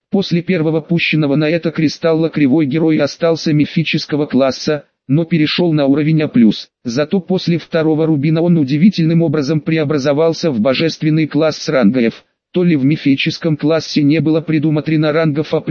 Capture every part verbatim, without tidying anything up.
После первого пущенного на это кристалла кривой герой остался мифического класса, но перешел на уровень А+. Зато после второго рубина он удивительным образом преобразовался в божественный класс с ранга F. То ли в мифическом классе не было предусмотрено рангов А++, А++,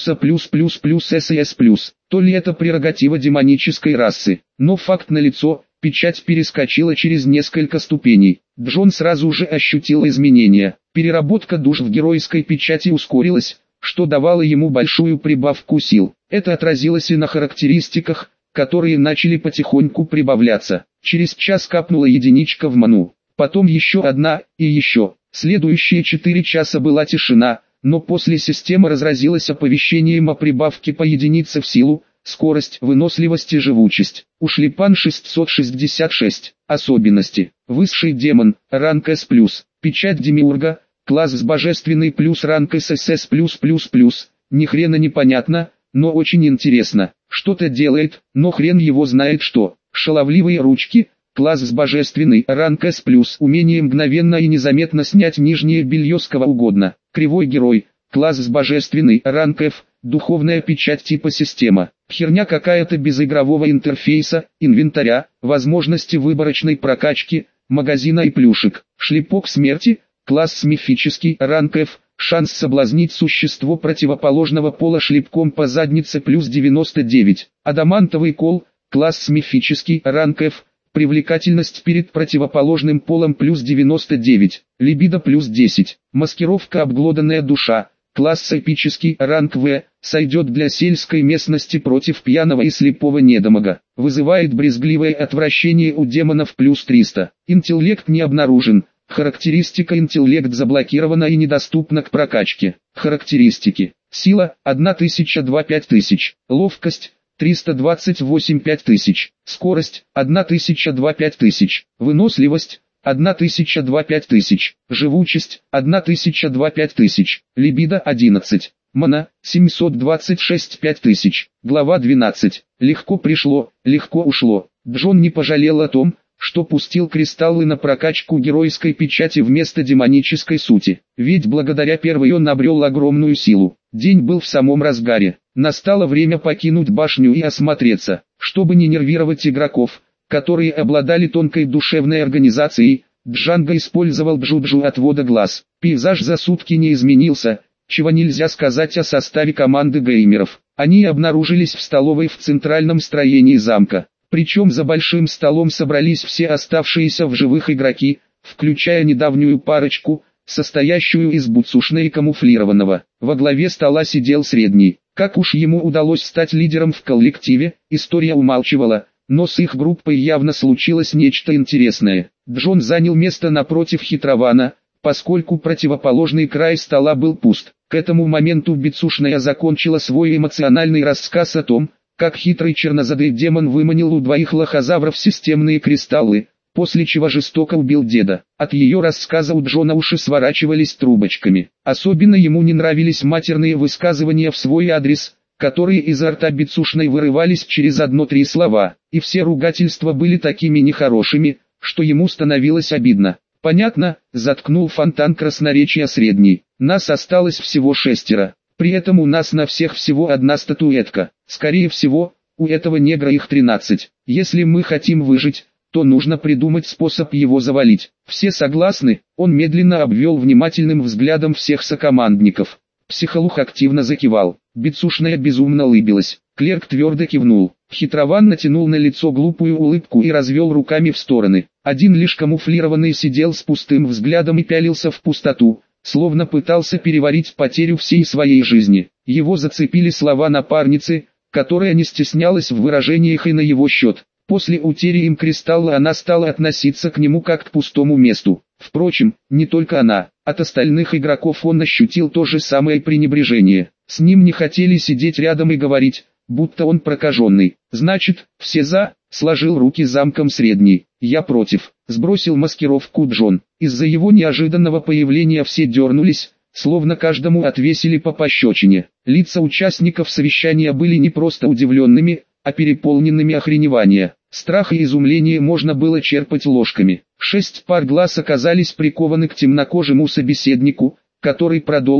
С и С+, то ли это прерогатива демонической расы. Но факт налицо, печать перескочила через несколько ступеней. Джон сразу же ощутил изменения. Переработка душ в геройской печати ускорилась, что давало ему большую прибавку сил. Это отразилось и на характеристиках, которые начали потихоньку прибавляться. Через час капнула единичка в ману, потом еще одна и еще. Следующие четыре часа была тишина, но после система разразилась оповещением о прибавке по единице в силу, скорость, выносливость и живучесть. Ушлепан шестьсот шестьдесят шесть. Особенности. Высший демон, ранг С+, печать демиурга, класс с божественный плюс ранг С С С++++. Ни хрена непонятно, но очень интересно. Что-то делает, но хрен его знает что. Шаловливые ручки, класс с божественный ранг С+, умение мгновенно и незаметно снять нижнее белье с кого угодно. Кривой герой, класс с божественный ранг F, духовная печать типа система. Херня какая-то без игрового интерфейса, инвентаря, возможности выборочной прокачки, магазина и плюшек. Шлепок смерти, класс мифический ранг F, шанс соблазнить существо противоположного пола шлепком по заднице плюс девяносто девять. Адамантовый кол, класс мифический ранг F, привлекательность перед противоположным полом плюс девяносто девять, либидо плюс десять. Маскировка обглоданная душа, класс эпический ранг В, сойдет для сельской местности против пьяного и слепого недомага. Вызывает брезгливое отвращение у демонов плюс триста. Интеллект не обнаружен. Характеристика интеллект заблокирована и недоступна к прокачке. Характеристики. Сила тысяча два — пять тысяч. Ловкость триста двадцать восемь — пять тысяч. Скорость тысяча два — пять тысяч. Выносливость тысяча два — пять тысяч. Живучесть тысяча два — пять тысяч. Либидо одиннадцать. Мана семьсот двадцать шесть — пять тысяч. Глава двенадцать. Легко пришло, легко ушло. Джон не пожалел о том, что пустил кристаллы на прокачку геройской печати вместо демонической сути. Ведь благодаря первой он обрел огромную силу. День был в самом разгаре. Настало время покинуть башню и осмотреться. Чтобы не нервировать игроков, которые обладали тонкой душевной организацией, Джанго использовал джуджу отвода глаз. Пейзаж за сутки не изменился, чего нельзя сказать о составе команды геймеров. Они обнаружились в столовой в центральном строении замка. Причем за большим столом собрались все оставшиеся в живых игроки, включая недавнюю парочку, состоящую из буцушна и камуфлированного. Во главе стола сидел средний. Как уж ему удалось стать лидером в коллективе, история умалчивала, но с их группой явно случилось нечто интересное. Джон занял место напротив хитрована, поскольку противоположный край стола был пуст. К этому моменту Бицушная закончила свой эмоциональный рассказ о том, как хитрый чернозадый демон выманил у двоих лохозавров системные кристаллы, после чего жестоко убил деда. От ее рассказа у Джона уши сворачивались трубочками. Особенно ему не нравились матерные высказывания в свой адрес, которые изо рта Бицушной вырывались через одно-три слова, и все ругательства были такими нехорошими, что ему становилось обидно. «Понятно», — заткнул фонтан красноречия средний. «Нас осталось всего шестеро. При этом у нас на всех всего одна статуэтка. Скорее всего, у этого негра их тринадцать. Если мы хотим выжить, то нужно придумать способ его завалить. Все согласны?» Он медленно обвел внимательным взглядом всех сокомандников. Психолух активно закивал. Бицушная безумно улыбилась. Клерк твердо кивнул. Хитрован натянул на лицо глупую улыбку и развел руками в стороны. Один лишь камуфлированный сидел с пустым взглядом и пялился в пустоту, словно пытался переварить потерю всей своей жизни. Его зацепили слова напарницы, которая не стеснялась в выражениях и на его счет. После утери им кристалла она стала относиться к нему как к пустому месту. Впрочем, не только она. От остальных игроков он ощутил то же самое пренебрежение. С ним не хотели сидеть рядом и говорить, будто он прокаженный. «Значит, все за?» — сложил руки замком средний. «Я против», — сбросил маскировку Джон. Из-за его неожиданного появления все дернулись, словно каждому отвесили по пощечине. Лица участников совещания были не просто удивленными, а переполненными охреневания. Страх и изумление можно было черпать ложками. Шесть пар глаз оказались прикованы к темнокожему собеседнику, который продолжил: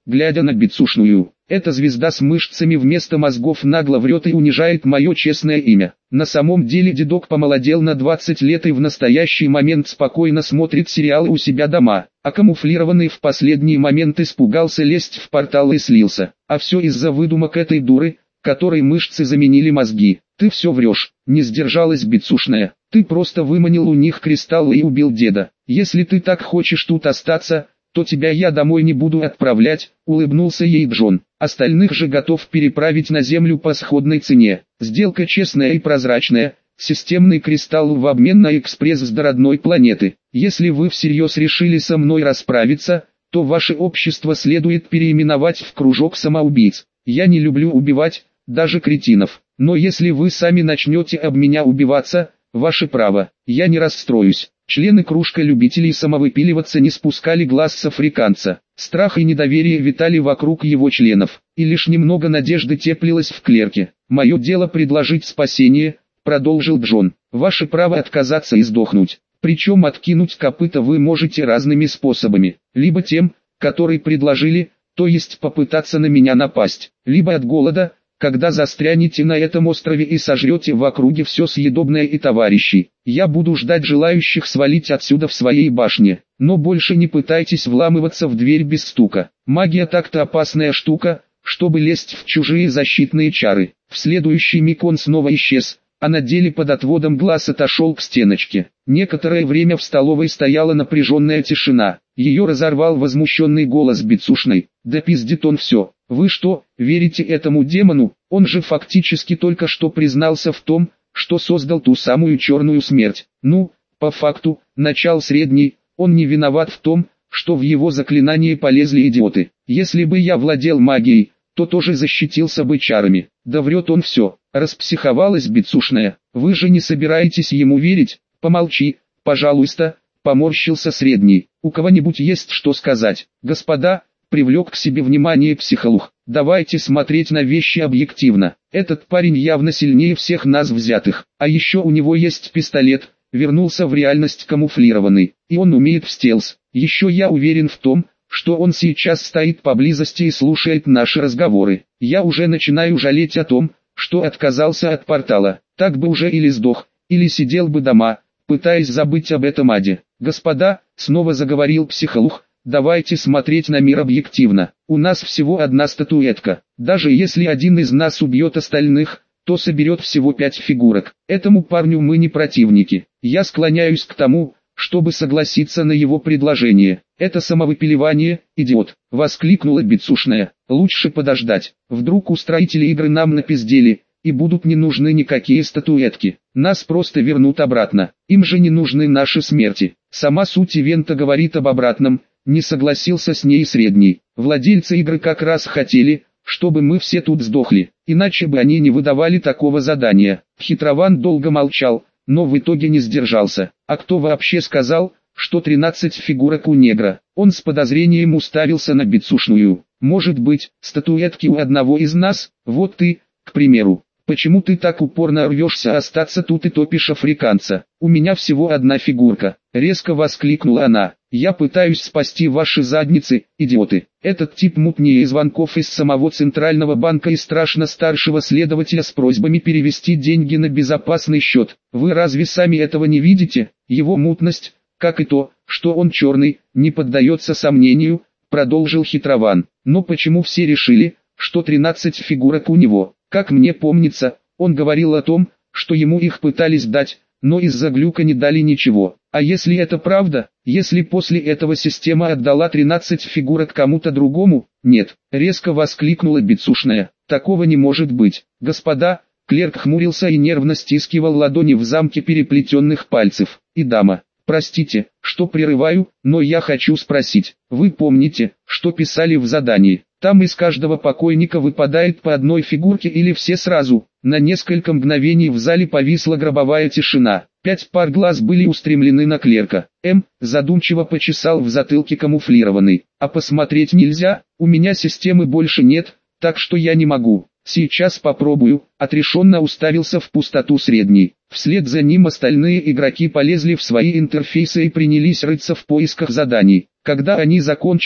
глядя на бицушную. Эта звезда с мышцами вместо мозгов нагло врет и унижает мое честное имя. На самом деле дедок помолодел на двадцать лет и в настоящий момент спокойно смотрит сериалы у себя дома, а камуфлированный в последний момент испугался лезть в портал и слился. А все из-за выдумок этой дуры, которой мышцы заменили мозги. Ты все врешь, не сдержалась бицушная. Ты просто выманил у них кристаллы и убил деда. Если ты так хочешь тут остаться, то тебя я домой не буду отправлять, улыбнулся ей Джон. Остальных же готов переправить на землю по сходной цене. Сделка честная и прозрачная, системный кристалл в обмен на экспресс до родной планеты. Если вы всерьез решили со мной расправиться, то ваше общество следует переименовать в кружок самоубийц. Я не люблю убивать, даже кретинов. Но если вы сами начнете об меня убиваться, ваше право, я не расстроюсь. Члены кружка любителей самовыпиливаться не спускали глаз с африканца. Страх и недоверие витали вокруг его членов, и лишь немного надежды теплилось в клерке. «Мое дело предложить спасение», — продолжил Джон. «Ваше право отказаться и сдохнуть. Причем откинуть копыта вы можете разными способами. Либо тем, который предложили, то есть попытаться на меня напасть, либо от голода, когда застрянете на этом острове и сожрете в округе все съедобное и товарищей. Я буду ждать желающих свалить отсюда в своей башне, но больше не пытайтесь вламываться в дверь без стука. Магия так-то опасная штука, чтобы лезть в чужие защитные чары». В следующий миг он снова исчез, а на деле под отводом глаз отошел к стеночке. Некоторое время в столовой стояла напряженная тишина. Ее разорвал возмущенный голос бицушной. «Да пиздит он все. Вы что, верите этому демону? Он же фактически только что признался в том, что создал ту самую черную смерть. Ну, по факту, начал средний, он не виноват в том, что в его заклинание полезли идиоты. Если бы я владел магией, то тоже защитился бы чарами. Да врет он все». Распсиховалась бицушная. «Вы же не собираетесь ему верить? Помолчи, пожалуйста», поморщился средний. «У кого-нибудь есть что сказать?» «Господа», привлек к себе внимание психолог, «давайте смотреть на вещи объективно. Этот парень явно сильнее всех нас взятых, а еще у него есть пистолет», вернулся в реальность камуфлированный, «и он умеет в стелс. Еще я уверен в том, что он сейчас стоит поблизости и слушает наши разговоры. Я уже начинаю жалеть о том, что отказался от портала. Так бы уже или сдох, или сидел бы дома, пытаясь забыть об этом аде. Господа», снова заговорил психолог, «давайте смотреть на мир объективно. У нас всего одна статуэтка. Даже если один из нас убьет остальных, то соберет всего пять фигурок. Этому парню мы не противники. Я склоняюсь к тому, чтобы согласиться на его предложение. Это самовыпиливание, идиот», воскликнула бицушная. «Лучше подождать. Вдруг устроители игры нам напиздели, и будут не нужны никакие статуэтки. Нас просто вернут обратно. Им же не нужны наши смерти. Сама суть ивента говорит об обратном», не согласился с ней средний. «Владельцы игры как раз хотели, чтобы мы все тут сдохли, иначе бы они не выдавали такого задания». Хитрован долго молчал, но в итоге не сдержался. «А кто вообще сказал, что тринадцать фигурок у негра?» Он с подозрением уставился на бицушную. «Может быть, статуэтки у одного из нас? Вот ты, к примеру. Почему ты так упорно рвешься остаться тут и топишь африканца? У меня всего одна фигурка», резко воскликнула она. «Я пытаюсь спасти ваши задницы, идиоты. Этот тип мутнее звонков из самого Центрального банка и страшно старшего следователя с просьбами перевести деньги на безопасный счет. Вы разве сами этого не видите? Его мутность, как и то, что он черный, не поддается сомнению», продолжил хитрован. «Но почему все решили, что тринадцать фигурок у него? Как мне помнится, он говорил о том, что ему их пытались дать, но из-за глюка не дали ничего. А если это правда, если после этого система отдала тринадцать фигурок кому-то другому?» «Нет», резко воскликнула бицушная. «Такого не может быть. Господа», клерк хмурился и нервно стискивал ладони в замке переплетенных пальцев. «И дама, простите, что прерываю, но я хочу спросить, вы помните, что писали в задании? Там из каждого покойника выпадает по одной фигурке или все сразу?» На несколько мгновений в зале повисла гробовая тишина. Пять пар глаз были устремлены на клерка. М. задумчиво почесал в затылке камуфлированный. «А посмотреть нельзя? У меня системы больше нет, так что я не могу». «Сейчас попробую», отрешенно уставился в пустоту средний. Вслед за ним остальные игроки полезли в свои интерфейсы и принялись рыться в поисках заданий. Когда они закончили,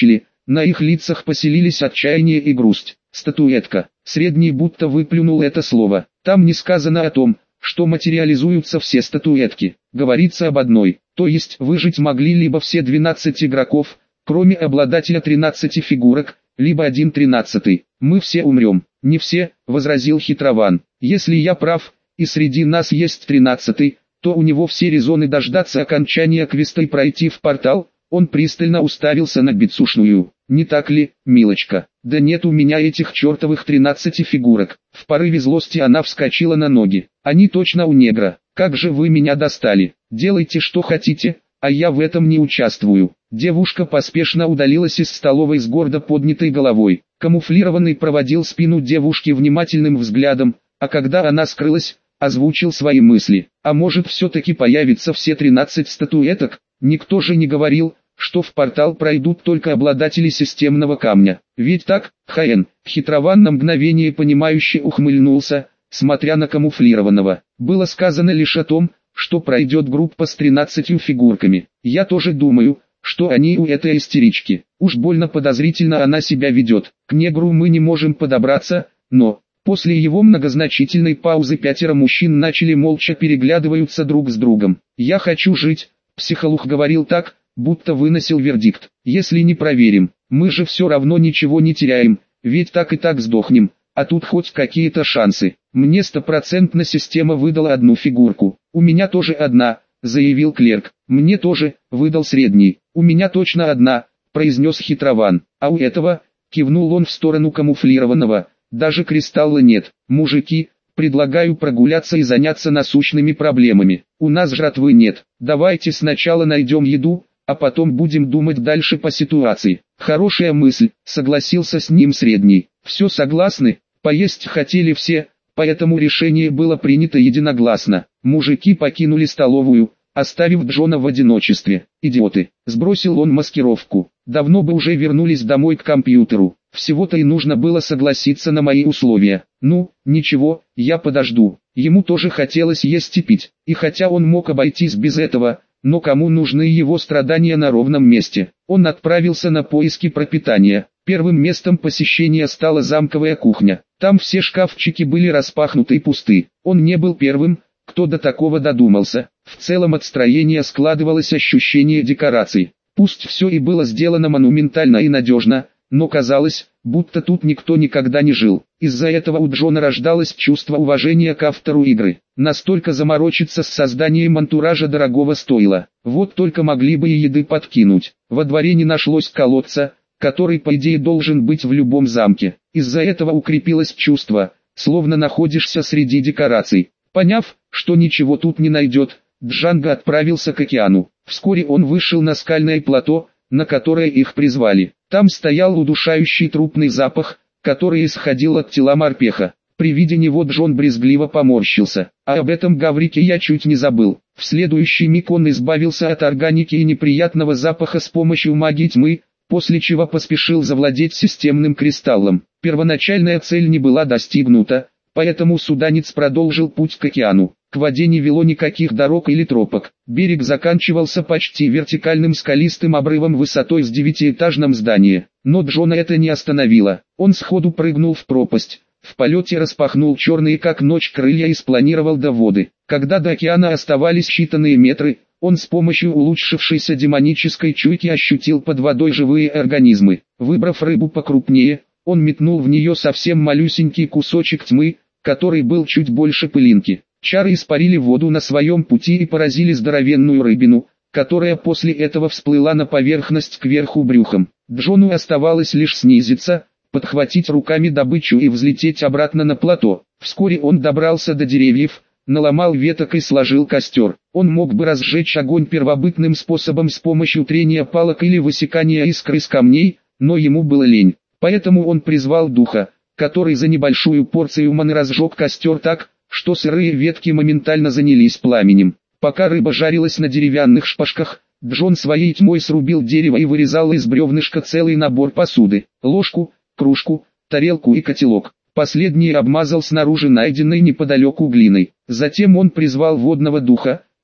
На их лицах поселились отчаяние и грусть. Статуэтка. Средний будто выплюнул это слово. Там не сказано о том, что материализуются все статуэтки. Говорится об одной, то есть выжить могли либо все двенадцать игроков, кроме обладателя тринадцати фигурок, либо один тринадцатый. Мы все умрем. Не все, возразил хитрован. Если я прав, и среди нас есть тринадцатый, то у него все резоны дождаться окончания квеста и пройти в портал. Он пристально уставился на бицушную. Не так ли, милочка? Да нет у меня этих чертовых тринадцати фигурок. В порыве злости она вскочила на ноги. Они точно у негра. Как же вы меня достали? Делайте что хотите, а я в этом не участвую. Девушка поспешно удалилась из столовой с гордо поднятой головой. Камуфлированный проводил спину девушки внимательным взглядом, а когда она скрылась, озвучил свои мысли. А может все-таки появится все тринадцать статуэток? Никто же не говорил, что в портал пройдут только обладатели системного камня. Ведь так, Хаэн, хитрован на мгновение понимающе ухмыльнулся, смотря на камуфлированного. Было сказано лишь о том, что пройдет группа с тринадцатью фигурками. Я тоже думаю, что они у этой истерички. Уж больно подозрительно она себя ведет. К негру мы не можем подобраться, но... После его многозначительной паузы пятеро мужчин начали молча переглядываться друг с другом. «Я хочу жить», психолог говорил так, будто выносил вердикт. «Если не проверим, мы же все равно ничего не теряем, ведь так и так сдохнем, а тут хоть какие-то шансы. Мне стопроцентно система выдала одну фигурку. У меня тоже одна», заявил клерк. «Мне тоже», выдал средний. «У меня точно одна», произнес хитрован. «А у этого», кивнул он в сторону камуфлированного, даже кристалла нет. Мужики, предлагаю прогуляться и заняться насущными проблемами. У нас жратвы нет. Давайте сначала найдем еду, а потом будем думать дальше по ситуации». Хорошая мысль, согласился с ним средний. Все согласны? Поесть хотели все, поэтому решение было принято единогласно. Мужики покинули столовую, оставив Джона в одиночестве. «Идиоты!» Сбросил он маскировку. «Давно бы уже вернулись домой к компьютеру. Всего-то и нужно было согласиться на мои условия. Ну, ничего, я подожду». Ему тоже хотелось есть и пить. И хотя он мог обойтись без этого, но кому нужны его страдания на ровном месте? Он отправился на поиски пропитания. Первым местом посещения стала замковая кухня. Там все шкафчики были распахнуты и пусты. Он не был первым, кто до такого додумался. В целом от строения складывалось ощущение декораций. Пусть все и было сделано монументально и надежно, но казалось, будто тут никто никогда не жил. Из-за этого у Джона рождалось чувство уважения к автору игры. Настолько заморочиться с созданием антуража дорогого стоило. Вот только могли бы и еды подкинуть. Во дворе не нашлось колодца, который по идее должен быть в любом замке. Из-за этого укрепилось чувство, словно находишься среди декораций. Поняв, что ничего тут не найдет, Джанго отправился к океану. Вскоре он вышел на скальное плато, на которое их призвали. Там стоял удушающий трупный запах, который исходил от тела морпеха. При виде него Джон брезгливо поморщился. А об этом Гаврике я чуть не забыл. В следующий миг он избавился от органики и неприятного запаха с помощью магии тьмы, после чего поспешил завладеть системным кристаллом. Первоначальная цель не была достигнута, поэтому суданец продолжил путь к океану. К воде не вело никаких дорог или тропок. Берег заканчивался почти вертикальным скалистым обрывом высотой с девятиэтажном здании. Но Джона это не остановило. Он сходу прыгнул в пропасть. В полете распахнул черные как ночь крылья и спланировал до воды. Когда до океана оставались считанные метры, он с помощью улучшившейся демонической чуйки ощутил под водой живые организмы. Выбрав рыбу покрупнее, он метнул в нее совсем малюсенький кусочек тьмы, который был чуть больше пылинки. Чары испарили воду на своем пути и поразили здоровенную рыбину, которая после этого всплыла на поверхность кверху брюхом. Джону оставалось лишь снизиться, подхватить руками добычу и взлететь обратно на плато. Вскоре он добрался до деревьев, наломал веток и сложил костер. Он мог бы разжечь огонь первобытным способом с помощью трения палок или высекания искр из камней, но ему было лень. Поэтому он призвал духа, который за небольшую порцию маны разжег костер так, что сырые ветки моментально занялись пламенем. Пока рыба жарилась на деревянных шпажках, Джон своей тьмой срубил дерево и вырезал из бревнышка целый набор посуды: ложку, кружку, тарелку и котелок. Последний обмазал снаружи найденной неподалеку глиной. Затем он призвал водного духа,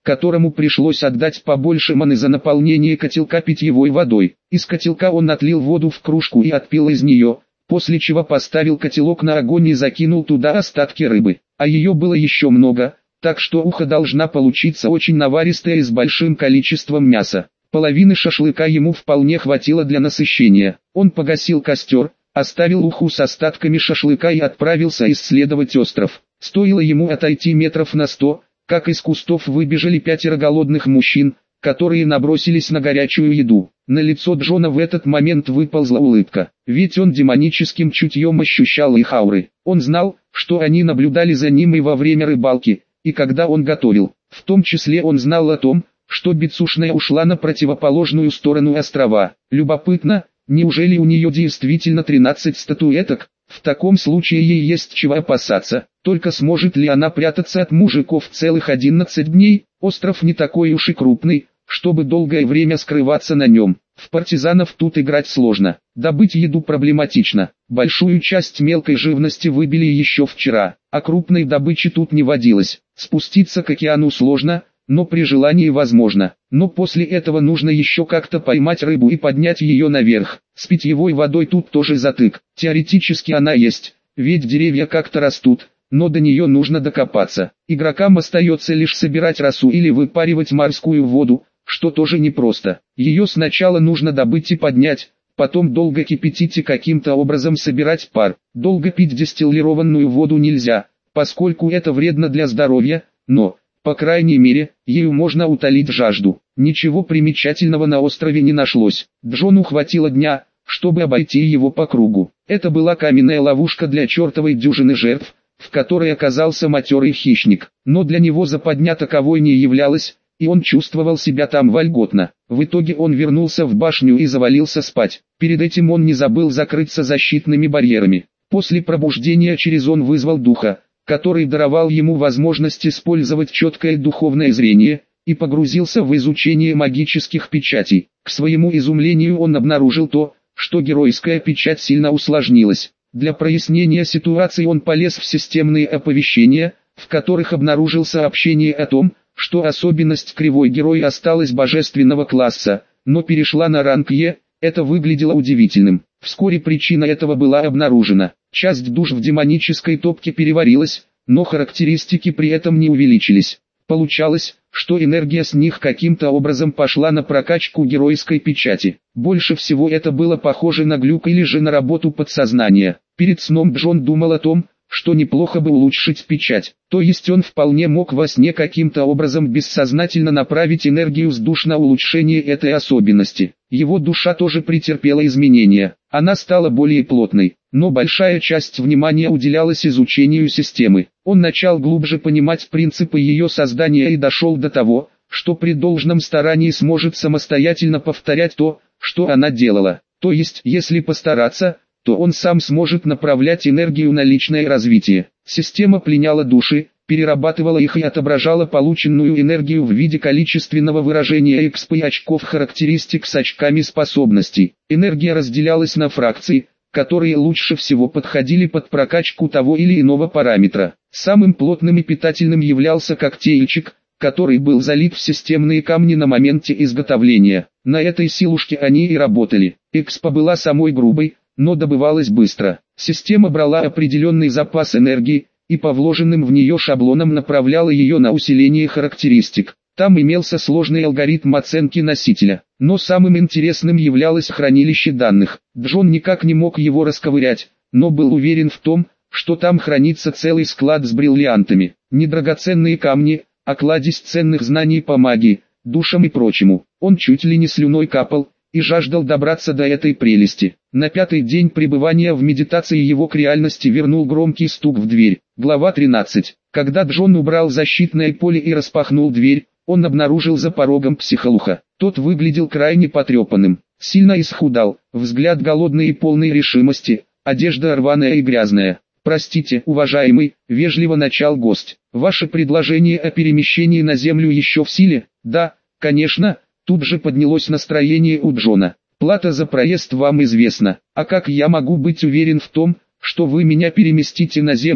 которому пришлось отдать побольше маны за наполнение котелка питьевой водой. Из котелка он отлил воду в кружку и отпил из нее, после чего поставил котелок на огонь и закинул туда остатки рыбы. А ее было еще много, так что уха должна получиться очень наваристая и с большим количеством мяса. Половины шашлыка ему вполне хватило для насыщения. Он погасил костер, оставил уху с остатками шашлыка и отправился исследовать остров. Стоило ему отойти метров на сто, как из кустов выбежали пятеро голодных мужчин, которые набросились на горячую еду. На лицо Джона в этот момент выползла улыбка, ведь он демоническим чутьем ощущал их ауры. Он знал, что они наблюдали за ним и во время рыбалки, и когда он готовил. В том числе он знал о том, что Бицушная ушла на противоположную сторону острова. Любопытно, неужели у нее действительно тринадцать статуэток? В таком случае ей есть чего опасаться. Только сможет ли она прятаться от мужиков целых одиннадцать дней? Остров не такой уж и крупный, чтобы долгое время скрываться на нем. В партизанов тут играть сложно. Добыть еду проблематично. Большую часть мелкой живности выбили еще вчера, а крупной добычи тут не водилось. Спуститься к океану сложно, но при желании возможно. Но после этого нужно еще как-то поймать рыбу и поднять ее наверх. С питьевой водой тут тоже затык. Теоретически она есть, ведь деревья как-то растут, но до нее нужно докопаться. Игрокам остается лишь собирать росу или выпаривать морскую воду, что тоже непросто. Ее сначала нужно добыть и поднять, потом долго кипятить и каким-то образом собирать пар. Долго пить дистиллированную воду нельзя, поскольку это вредно для здоровья, но, по крайней мере, ею можно утолить жажду. Ничего примечательного на острове не нашлось. Джону хватило дня, чтобы обойти его по кругу. Это была каменная ловушка для чертовой дюжины жертв, в которой оказался матерый хищник. Но для него западня таковой не являлась, и он чувствовал себя там вольготно. В итоге он вернулся в башню и завалился спать. Перед этим он не забыл закрыться защитными барьерами. После пробуждения через он вызвал духа, который даровал ему возможность использовать четкое духовное зрение, и погрузился в изучение магических печатей. К своему изумлению он обнаружил то, что геройская печать сильно усложнилась. Для прояснения ситуации он полез в системные оповещения, в которых обнаружил сообщение о том, что особенность кривой герой осталась божественного класса, но перешла на ранг Е. Это выглядело удивительным. Вскоре причина этого была обнаружена. Часть душ в демонической топке переварилась, но характеристики при этом не увеличились. Получалось, что энергия с них каким-то образом пошла на прокачку геройской печати. Больше всего это было похоже на глюк или же на работу подсознания. Перед сном Джон думал о том, что неплохо бы улучшить печать. То есть он вполне мог во сне каким-то образом бессознательно направить энергию с душ на улучшение этой особенности. Его душа тоже претерпела изменения. Она стала более плотной, но большая часть внимания уделялась изучению системы. Он начал глубже понимать принципы ее создания и дошел до того, что при должном старании сможет самостоятельно повторять то, что она делала. То есть, если постараться, то он сам сможет направлять энергию на личное развитие. Система пленяла души, перерабатывала их и отображала полученную энергию в виде количественного выражения экспо и очков характеристик с очками способностей. Энергия разделялась на фракции, которые лучше всего подходили под прокачку того или иного параметра. Самым плотным и питательным являлся коктейльчик, который был залит в системные камни на моменте изготовления. На этой силушке они и работали. Экспо была самой грубой, но добывалась быстро. Система брала определенный запас энергии, и по вложенным в нее шаблонам направляла ее на усиление характеристик. Там имелся сложный алгоритм оценки носителя, но самым интересным являлось хранилище данных. Джон никак не мог его расковырять, но был уверен в том, что там хранится целый склад с бриллиантами. Не драгоценные камни, а кладезь ценных знаний по магии, душам и прочему. Он чуть ли не слюной капал, и жаждал добраться до этой прелести. На пятый день пребывания в медитации его к реальности вернул громкий стук в дверь. Глава тринадцать. Когда Джон убрал защитное поле и распахнул дверь, он обнаружил за порогом психолуха. Тот выглядел крайне потрепанным, сильно исхудал, взгляд голодный и полный решимости, одежда рваная и грязная. «Простите, уважаемый», — вежливо начал гость. «Ваше предложение о перемещении на землю еще в силе?» «Да, конечно». Тут же поднялось настроение у Джона. «Плата за проезд вам известна. А как я могу быть уверен в том, что вы меня переместите на землю?»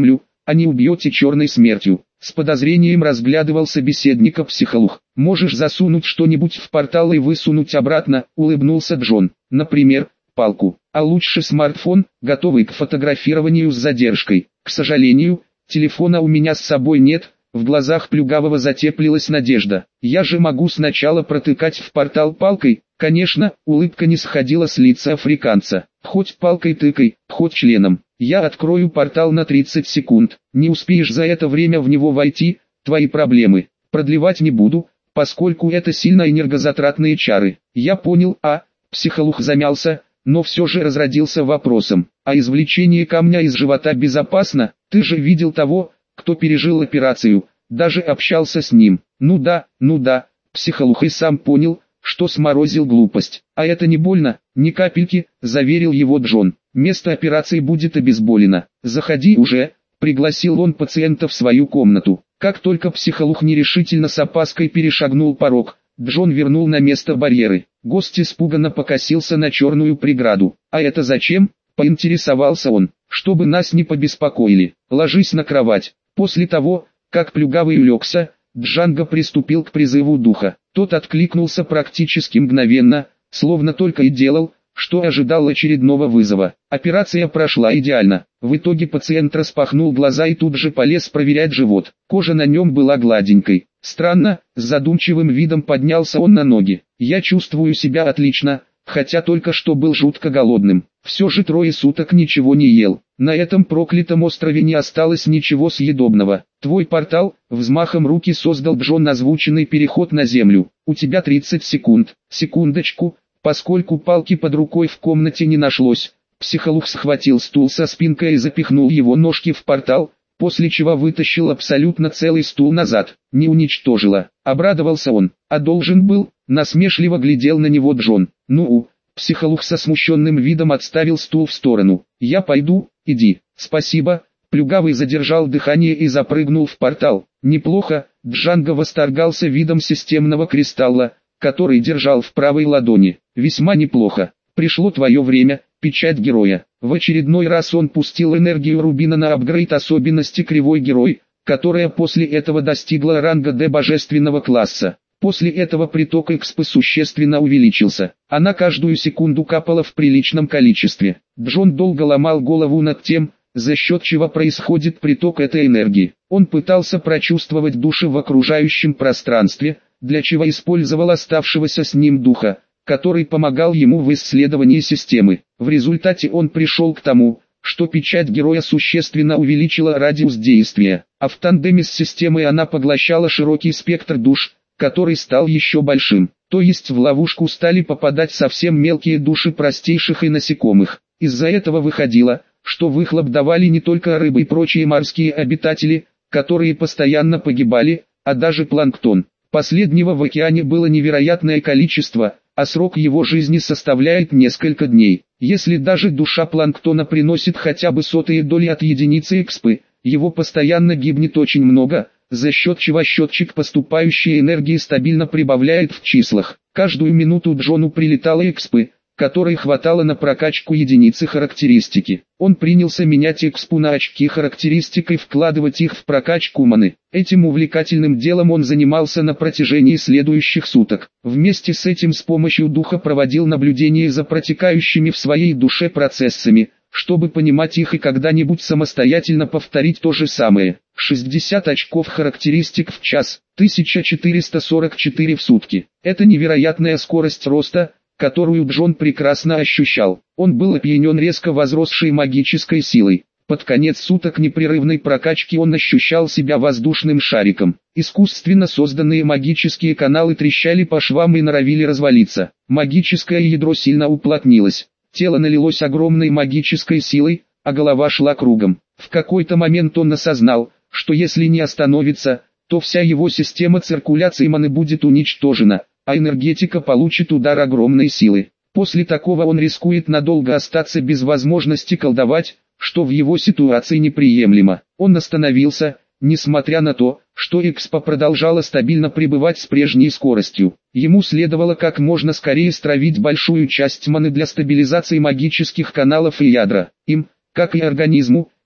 а не убьете черной смертью. С подозрением разглядывал собеседника психолог. Можешь засунуть что-нибудь в портал и высунуть обратно, улыбнулся Джон. Например, палку, а лучше смартфон, готовый к фотографированию с задержкой. К сожалению, телефона у меня с собой нет. В глазах Плюгавого затеплилась надежда. Я же могу сначала протыкать в портал палкой. Конечно, улыбка не сходила с лица африканца. Хоть палкой тыкай, хоть членом. Я открою портал на тридцать секунд. Не успеешь за это время в него войти, твои проблемы. Продлевать не буду, поскольку это сильно энергозатратные чары. Я понял, а? Психолог замялся, но все же разродился вопросом. А извлечение камня из живота безопасно? Ты же видел того, кто пережил операцию, даже общался с ним. Ну да, ну да, психолог и сам понял, что сморозил глупость. А это не больно, ни капельки, заверил его Джон. Место операции будет обезболено. Заходи уже, пригласил он пациента в свою комнату. Как только психолог нерешительно с опаской перешагнул порог, Джон вернул на место барьеры. Гость испуганно покосился на черную преграду. А это зачем? Поинтересовался он. Чтобы нас не побеспокоили. Ложись на кровать. После того, как Плюгавый улегся, Джанго приступил к призыву духа. Тот откликнулся практически мгновенно, словно только и делал, что ожидал очередного вызова. Операция прошла идеально. В итоге пациент распахнул глаза и тут же полез проверять живот. Кожа на нем была гладенькой. Странно, с задумчивым видом поднялся он на ноги. Я чувствую себя отлично, хотя только что был жутко голодным. Все же трое суток ничего не ел. На этом проклятом острове не осталось ничего съедобного. Твой портал, взмахом руки создал Джон озвученный переход на землю. У тебя тридцать секунд. Секундочку, поскольку палки под рукой в комнате не нашлось. Психолог схватил стул со спинкой и запихнул его ножки в портал, после чего вытащил абсолютно целый стул назад. Не уничтожила. Обрадовался он, а должен был, насмешливо глядел на него Джон. Ну, психолог со смущенным видом отставил стул в сторону. Я пойду, иди. Спасибо. Плюгавый задержал дыхание и запрыгнул в портал. Неплохо, Джанго восторгался видом системного кристалла, который держал в правой ладони. Весьма неплохо. Пришло твое время, печать героя. В очередной раз он пустил энергию рубина на апгрейд особенности кривой герой, которая после этого достигла ранга Д божественного класса. После этого приток экспы существенно увеличился. Она каждую секунду капала в приличном количестве. Джон долго ломал голову над тем, за счет чего происходит приток этой энергии. Он пытался прочувствовать души в окружающем пространстве, для чего использовал оставшегося с ним духа, который помогал ему в исследовании системы. В результате он пришел к тому, что печать героя существенно увеличила радиус действия, а в тандеме с системой она поглощала широкий спектр душ, который стал еще большим. То есть в ловушку стали попадать совсем мелкие души простейших и насекомых. Из-за этого выходило, что выхлоп давали не только рыбы и прочие морские обитатели, которые постоянно погибали, а даже планктон. Последнего в океане было невероятное количество, а срок его жизни составляет несколько дней. Если даже душа планктона приносит хотя бы сотые доли от единицы экспы, его постоянно гибнет очень много, за счет чего счетчик поступающей энергии стабильно прибавляет в числах. Каждую минуту Джону прилетало экспы, которой хватало на прокачку единицы характеристики. Он принялся менять экспу на очки характеристик и вкладывать их в прокачку маны. Этим увлекательным делом он занимался на протяжении следующих суток. Вместе с этим с помощью духа проводил наблюдение за протекающими в своей душе процессами, чтобы понимать их и когда-нибудь самостоятельно повторить то же самое. шестьдесят очков характеристик в час, тысяча четыреста сорок четыре в сутки. Это невероятная скорость роста, которую Джон прекрасно ощущал. Он был опьянен резко возросшей магической силой. Под конец суток непрерывной прокачки он ощущал себя воздушным шариком. Искусственно созданные магические каналы трещали по швам и норовили развалиться. Магическое ядро сильно уплотнилось. Тело налилось огромной магической силой, а голова шла кругом. В какой-то момент он осознал, что если не остановится, то вся его система циркуляции маны будет уничтожена, а энергетика получит удар огромной силы. После такого он рискует надолго остаться без возможности колдовать, что в его ситуации неприемлемо. Он остановился, несмотря на то, что экспа продолжала стабильно пребывать с прежней скоростью. Ему следовало как можно скорее стравить большую часть маны для стабилизации магических каналов и ядра. Им, как и организму,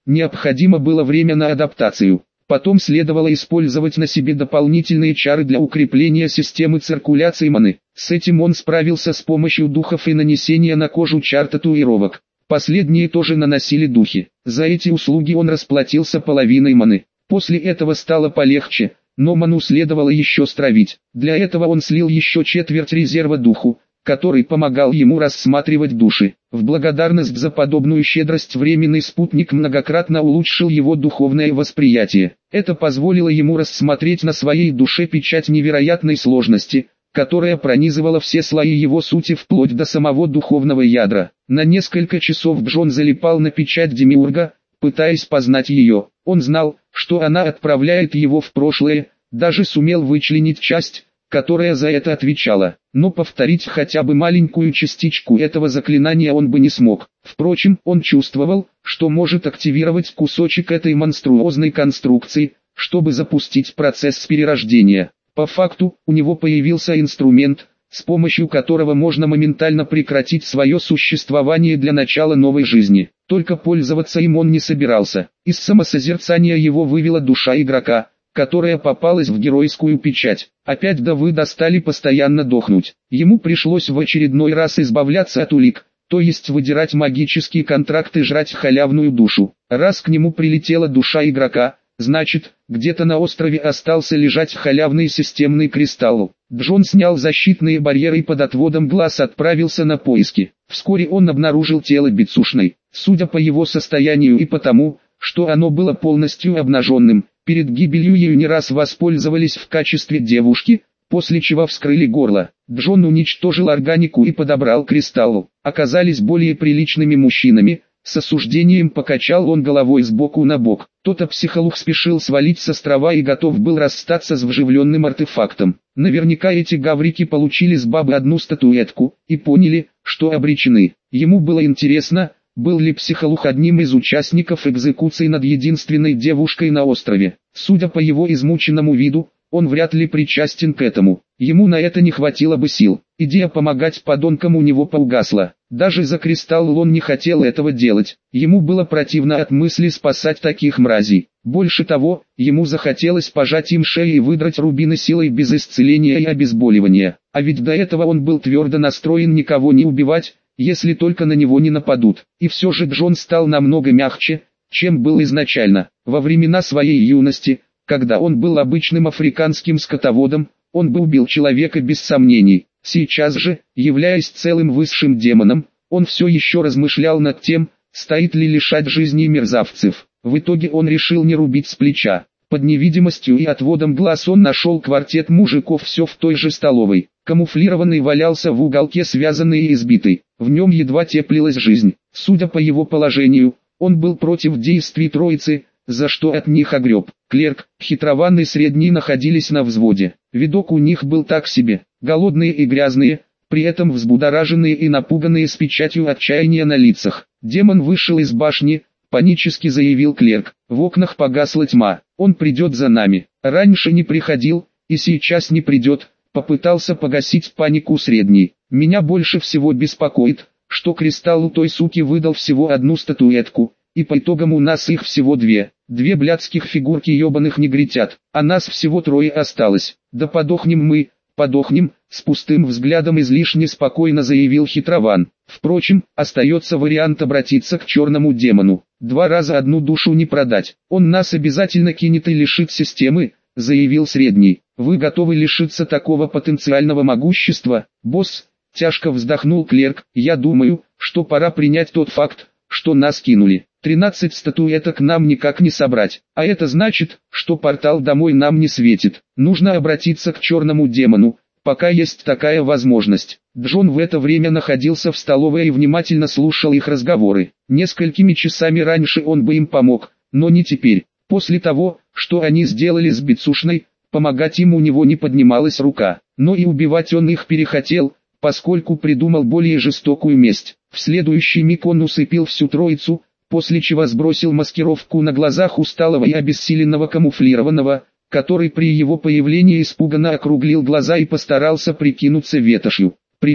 необходимо было время на адаптацию. Потом следовало использовать на себе дополнительные чары для укрепления системы циркуляции маны. С этим он справился с помощью духов и нанесения на кожу чар татуировок. Последние тоже наносили духи. За эти услуги он расплатился половиной маны. После этого стало полегче, но ману следовало еще стравить. Для этого он слил еще четверть резерва духу, который помогал ему рассматривать души. В благодарность за подобную щедрость временный спутник многократно улучшил его духовное восприятие. Это позволило ему рассмотреть на своей душе печать невероятной сложности, которая пронизывала все слои его сути вплоть до самого духовного ядра. На несколько часов Джон залипал на печать Демиурга, пытаясь познать ее. Он знал, что она отправляет его в прошлое, даже сумел вычленить часть, которая за это отвечала, но повторить хотя бы маленькую частичку этого заклинания он бы не смог. Впрочем, он чувствовал, что может активировать кусочек этой монструозной конструкции, чтобы запустить процесс перерождения. По факту, у него появился инструмент, с помощью которого можно моментально прекратить свое существование для начала новой жизни. Только пользоваться им он не собирался. Из самосозерцания его вывела душа игрока, которая попалась в геройскую печать. Опять да вы достали постоянно дохнуть. Ему пришлось в очередной раз избавляться от улик, то есть выдирать магические контракты и жрать халявную душу. Раз к нему прилетела душа игрока, значит, где-то на острове остался лежать халявный системный кристалл. Джон снял защитные барьеры и под отводом глаз отправился на поиски. Вскоре он обнаружил тело Бицушной. Судя по его состоянию и потому, что оно было полностью обнаженным, перед гибелью ею не раз воспользовались в качестве девушки, после чего вскрыли горло. Джон уничтожил органику и подобрал кристалл. Оказались более приличными мужчинами. С осуждением покачал он головой сбоку на бок. Тот психолог спешил свалить с острова и готов был расстаться с вживленным артефактом. Наверняка эти гаврики получили с бабы одну статуэтку и поняли, что обречены. Ему было интересно, был ли психолог одним из участников экзекуции над единственной девушкой на острове. Судя по его измученному виду, он вряд ли причастен к этому. Ему на это не хватило бы сил. Идея помогать подонкам у него поугасла. Даже за кристалл он не хотел этого делать. Ему было противно от мысли спасать таких мразей. Больше того, ему захотелось пожать им шею и выдрать рубины силой без исцеления и обезболивания. А ведь до этого он был твердо настроен никого не убивать, если только на него не нападут. И все же Джон стал намного мягче, чем был изначально. Во времена своей юности, когда он был обычным африканским скотоводом, он бы убил человека без сомнений. Сейчас же, являясь целым высшим демоном, он все еще размышлял над тем, стоит ли лишать жизни мерзавцев. В итоге он решил не рубить с плеча. Под невидимостью и отводом глаз он нашел квартет мужиков все в той же столовой. Камуфлированный валялся в уголке связанный и избитый. В нем едва теплилась жизнь. Судя по его положению, он был против действий троицы, за что от них огреб. Клерк, хитрован и средний находились на взводе. Видок у них был так себе, голодные и грязные, при этом взбудораженные и напуганные с печатью отчаяния на лицах. Демон вышел из башни, панически заявил клерк. В окнах погасла тьма, он придет за нами. Раньше не приходил, и сейчас не придет, попытался погасить панику средний. Меня больше всего беспокоит, что кристалл у той суки выдал всего одну статуэтку. И по итогам у нас их всего две. Две блядских фигурки ебаных негритят, а нас всего трое осталось. Да подохнем мы, подохнем, с пустым взглядом излишне спокойно заявил хитрован. Впрочем, остается вариант обратиться к черному демону. Два раза одну душу не продать. Он нас обязательно кинет и лишит системы, заявил средний. Вы готовы лишиться такого потенциального могущества, босс? Тяжко вздохнул клерк. Я думаю, что пора принять тот факт, что нас кинули. тринадцать статуэток нам никак не собрать, а это значит, что портал домой нам не светит. Нужно обратиться к черному демону, пока есть такая возможность. Джон в это время находился в столовой и внимательно слушал их разговоры. Несколькими часами раньше он бы им помог, но не теперь. После того, что они сделали с Бицушной, помогать им у него не поднималась рука. Но и убивать он их перехотел, поскольку придумал более жестокую месть. В следующий миг он усыпил всю троицу, после чего сбросил маскировку на глазах усталого и обессиленного камуфлированного, который при его появлении испуганно округлил глаза и постарался прикинуться ветошью. «Привет,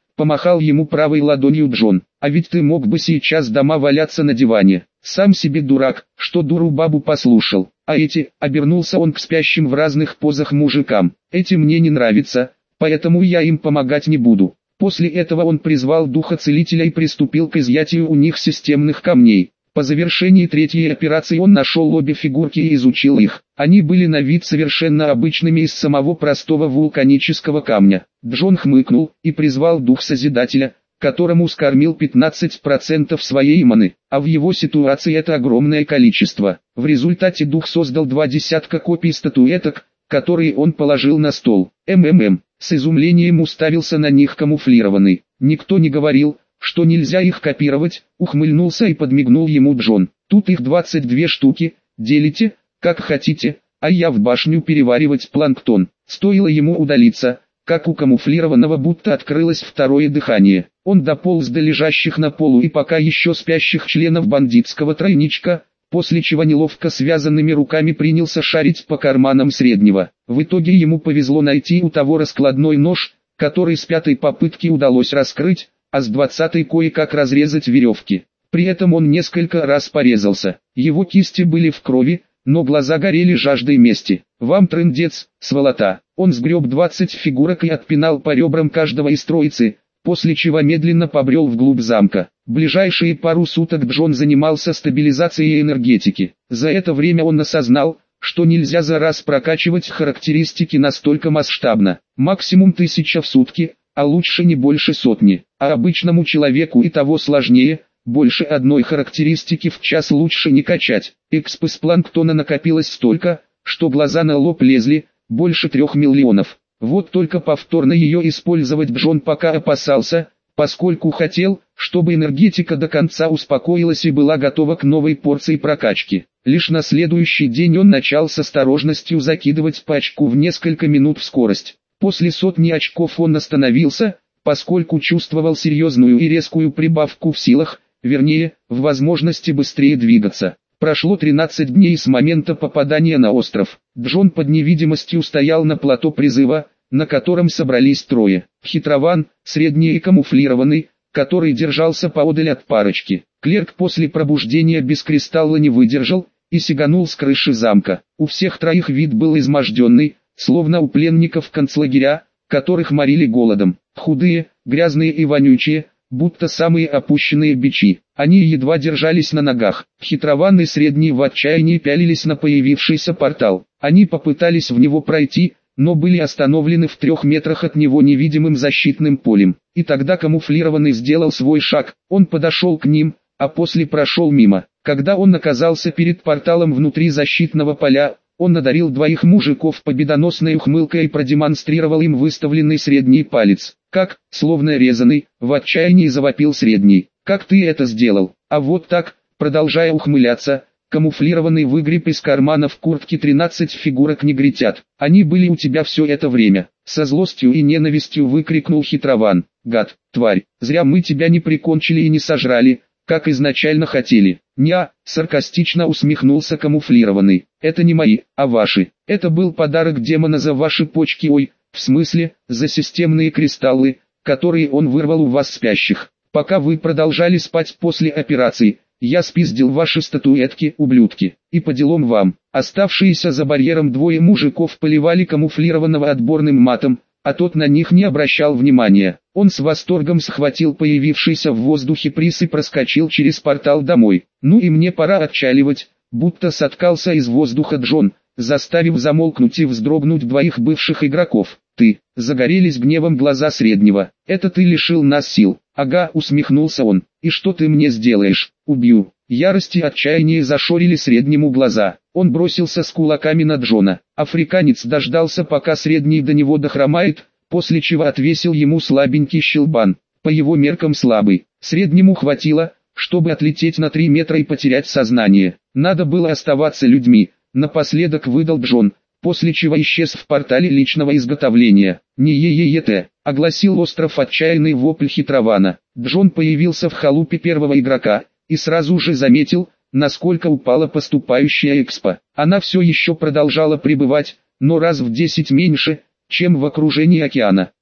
Помахал ему правой ладонью Джон. А ведь ты мог бы сейчас дома валяться на диване. Сам себе дурак, что дуру бабу послушал. А эти, обернулся он к спящим в разных позах мужикам. Эти мне не нравятся, поэтому я им помогать не буду. После этого он призвал духа целителя и приступил к изъятию у них системных камней. По завершении третьей операции он нашел обе фигурки и изучил их. Они были на вид совершенно обычными из самого простого вулканического камня. Джон хмыкнул и призвал дух Созидателя, которому скормил пятнадцать процентов своей маны, а в его ситуации это огромное количество. В результате дух создал два десятка копий статуэток, которые он положил на стол. МММ, с изумлением уставился на них камуфлированный. Никто не говорил, что нельзя их копировать, ухмыльнулся и подмигнул ему Джон. Тут их двадцать две штуки, делите, как хотите, а я в башню переваривать планктон. Стоило ему удалиться, как у камуфлированного будто открылось второе дыхание. Он дополз до лежащих на полу и пока еще спящих членов бандитского тройничка, после чего неловко связанными руками принялся шарить по карманам Среднего. В итоге ему повезло найти у того раскладной нож, который с пятой попытки удалось раскрыть, а с двадцатой кое-как разрезать веревки. При этом он несколько раз порезался. Его кисти были в крови, но глаза горели жаждой мести. «Вам трындец, сволота!» Он сгреб двадцать фигурок и отпинал по ребрам каждого из троицы, после чего медленно побрел вглубь замка. Ближайшие пару суток Джон занимался стабилизацией энергетики. За это время он осознал, что нельзя за раз прокачивать характеристики настолько масштабно. Максимум тысяча в сутки, а лучше не больше сотни. А обычному человеку и того сложнее, больше одной характеристики в час лучше не качать. Экспы с планктона накопилось столько, что глаза на лоб лезли, больше трех миллионов. Вот только повторно ее использовать Джон пока опасался, поскольку хотел, чтобы энергетика до конца успокоилась и была готова к новой порции прокачки. Лишь на следующий день он начал с осторожностью закидывать по очку в несколько минут в скорость. После сотни очков он остановился, поскольку чувствовал серьезную и резкую прибавку в силах, вернее, в возможности быстрее двигаться. Прошло тринадцать дней с момента попадания на остров. Джон под невидимостью стоял на плато призыва, на котором собрались трое. Хитрован, Средний и камуфлированный, который держался поодаль от парочки. Клерк после пробуждения без кристалла не выдержал и сиганул с крыши замка. У всех троих вид был изможденный, словно у пленников концлагеря, которых морили голодом. Худые, грязные и вонючие, будто самые опущенные бичи. Они едва держались на ногах. Хитрован и Средний в отчаянии пялились на появившийся портал. Они попытались в него пройти, но были остановлены в трех метрах от него невидимым защитным полем. И тогда камуфлированный сделал свой шаг. Он подошел к ним, а после прошел мимо. Когда он оказался перед порталом внутри защитного поля, он одарил двоих мужиков победоносной ухмылкой и продемонстрировал им выставленный средний палец. «Как, словно резаный», в отчаянии завопил Средний. «Как ты это сделал?» «А вот так», продолжая ухмыляться, камуфлированный выгреб из карманов куртки тринадцать фигурок негритят. «Они были у тебя все это время», со злостью и ненавистью выкрикнул Хитрован. «Гад, тварь, зря мы тебя не прикончили и не сожрали, как изначально хотели». «Ня», саркастично усмехнулся камуфлированный. «Это не мои, а ваши. Это был подарок демона за ваши почки, ой, в смысле, за системные кристаллы, которые он вырвал у вас спящих. Пока вы продолжали спать после операции, я спиздил ваши статуэтки, ублюдки, и по делам вам». Оставшиеся за барьером двое мужиков поливали камуфлированного отборным матом, а тот на них не обращал внимания. Он с восторгом схватил появившийся в воздухе приз и проскочил через портал домой. «Ну и мне пора отчаливать», будто соткался из воздуха Джон, заставив замолкнуть и вздрогнуть двоих бывших игроков. «Ты», загорелись гневом глаза Среднего, «это ты лишил нас сил». «Ага», усмехнулся он, «и что ты мне сделаешь?» «Убью». Ярость и отчаяние зашорили Среднему глаза. Он бросился с кулаками на Джона. Африканец дождался, пока Средний до него дохромает, после чего отвесил ему слабенький щелбан. По его меркам слабый. Среднему хватило, чтобы отлететь на три метра и потерять сознание. Надо было оставаться людьми. Напоследок выдал Джон, после чего исчез в портале личного изготовления. «Не е-е-е-те», огласил остров отчаянный вопль Хитрована. Джон появился в халупе первого игрока и сразу же заметил, насколько упала поступающая экспо. Она все еще продолжала пребывать, но раз в десять меньше, чем в окружении океана.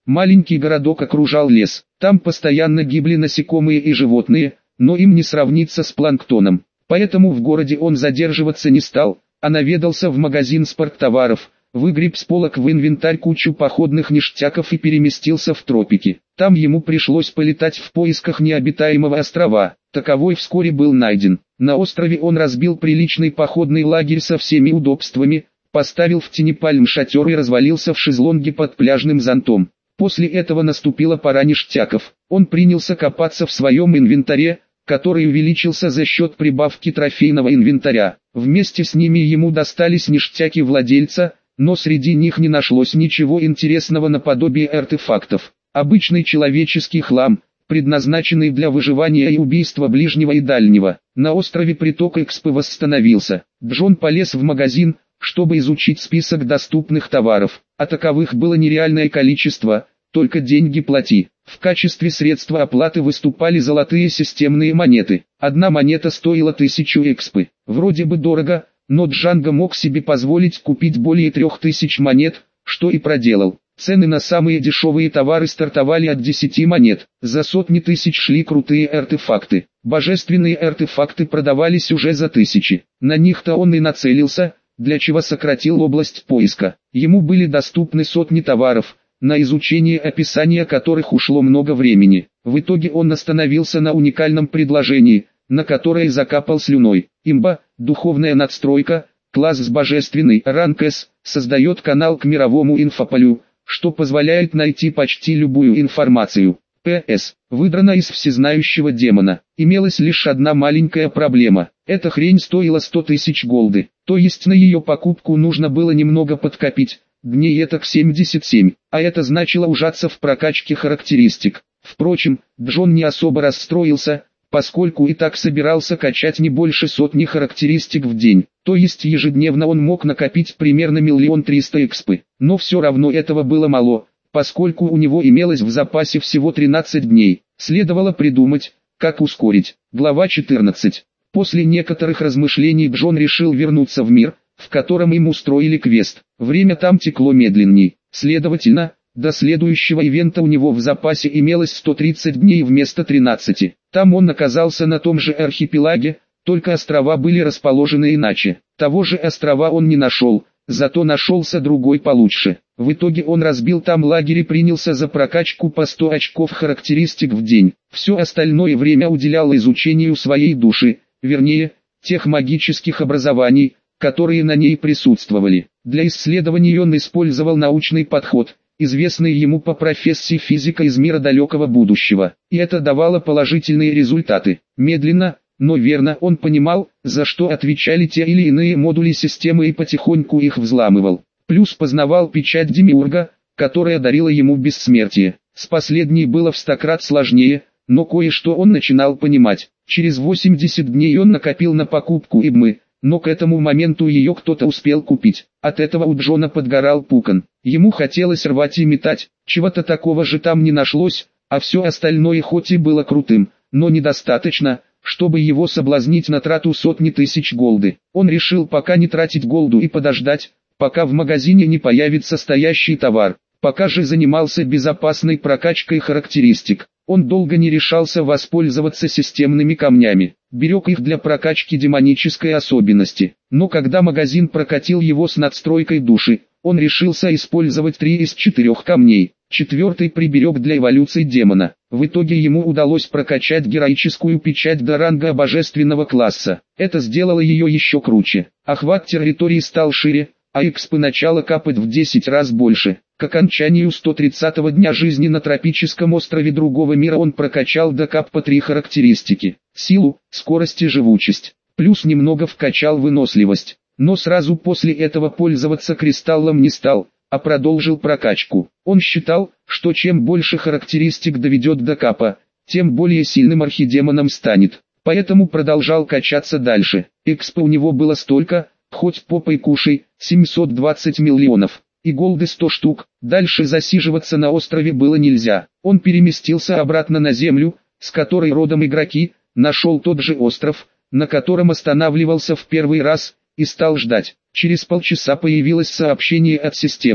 Маленький городок окружал лес. Там постоянно гибли насекомые и животные, но им не сравнится с планктоном. Поэтому в городе он задерживаться не стал, а наведался в магазин спорттоваров, выгреб с полок в инвентарь кучу походных ништяков и переместился в тропики. Там ему пришлось полетать в поисках необитаемого острова. Таковой вскоре был найден. На острове он разбил приличный походный лагерь со всеми удобствами, поставил в тени пальм шатер и развалился в шезлонге под пляжным зонтом. После этого наступила пора ништяков. Он принялся копаться в своем инвентаре, который увеличился за счет прибавки трофейного инвентаря. Вместе с ними ему достались ништяки владельца, но среди них не нашлось ничего интересного наподобие артефактов. Обычный человеческий хлам, предназначенный для выживания и убийства ближнего и дальнего. На острове приток Экспы восстановился. Джон полез в магазин, чтобы изучить список доступных товаров, а таковых было нереальное количество, только деньги плати. В качестве средства оплаты выступали золотые системные монеты. Одна монета стоила тысячу экспы. Вроде бы дорого, но Джанго мог себе позволить купить более трех тысяч монет, что и проделал. Цены на самые дешевые товары стартовали от десяти монет. За сотни тысяч шли крутые артефакты. Божественные артефакты продавались уже за тысячи. На них-то он и нацелился, для чего сократил область поиска. Ему были доступны сотни товаров, на изучение описания которых ушло много времени. В итоге он остановился на уникальном предложении, на которое закапал слюной. Имба, духовная надстройка, класс с божественный, ранг С, создает канал к мировому инфополю, что позволяет найти почти любую информацию. П С. Выдрана из всезнающего демона. Имелась лишь одна маленькая проблема. Эта хрень стоила сто тысяч голды, то есть на ее покупку нужно было немного подкопить, дней этак семьдесят семь, а это значило ужаться в прокачке характеристик. Впрочем, Джон не особо расстроился, поскольку и так собирался качать не больше сотни характеристик в день, то есть ежедневно он мог накопить примерно миллион триста экспы. Но все равно этого было мало, поскольку у него имелось в запасе всего тринадцать дней. Следовало придумать, как ускорить. Глава четырнадцать. После некоторых размышлений Джон решил вернуться в мир, в котором им устроили квест. Время там текло медленней. Следовательно, до следующего ивента у него в запасе имелось сто тридцать дней вместо тринадцати. Там он оказался на том же архипелаге, только острова были расположены иначе. Того же острова он не нашел, зато нашелся другой получше. В итоге он разбил там лагерь и принялся за прокачку по сто очков характеристик в день. Все остальное время уделял изучению своей души, вернее, тех магических образований, которые на ней присутствовали. Для исследований он использовал научный подход, известный ему по профессии физика из мира далекого будущего, и это давало положительные результаты. Медленно, но верно он понимал, за что отвечали те или иные модули системы и потихоньку их взламывал. Плюс познавал печать Демиурга, которая дарила ему бессмертие. С последней было в сто крат сложнее, но кое-что он начинал понимать. Через восемьдесят дней он накопил на покупку Ибмы, но к этому моменту ее кто-то успел купить. От этого у Джона подгорал пукан. Ему хотелось рвать и метать, чего-то такого же там не нашлось, а все остальное хоть и было крутым, но недостаточно, чтобы его соблазнить на трату сотни тысяч голды. Он решил пока не тратить голду и подождать, пока в магазине не появится стоящий товар. Пока же занимался безопасной прокачкой характеристик. Он долго не решался воспользоваться системными камнями, берег их для прокачки демонической особенности. Но когда магазин прокатил его с надстройкой души, он решился использовать три из четырех камней. Четвертый приберег для эволюции демона. В итоге ему удалось прокачать героическую печать до ранга божественного класса. Это сделало ее еще круче. Охват территории стал шире, а экспы начало капать в десять раз больше. К окончанию сто тридцатого дня жизни на тропическом острове другого мира он прокачал до кап по три характеристики. Силу, скорость и живучесть. Плюс немного вкачал выносливость. Но сразу после этого пользоваться кристаллом не стал, а продолжил прокачку. Он считал, что чем больше характеристик доведет до капа, тем более сильным архидемоном станет. Поэтому продолжал качаться дальше. Экспа у него было столько, хоть попой кушай, семьсот двадцать миллионов. И голды сто штук. Дальше засиживаться на острове было нельзя. Он переместился обратно на землю, с которой родом игроки, нашел тот же остров, на котором останавливался в первый раз, и стал ждать. Через полчаса появилось сообщение от системы.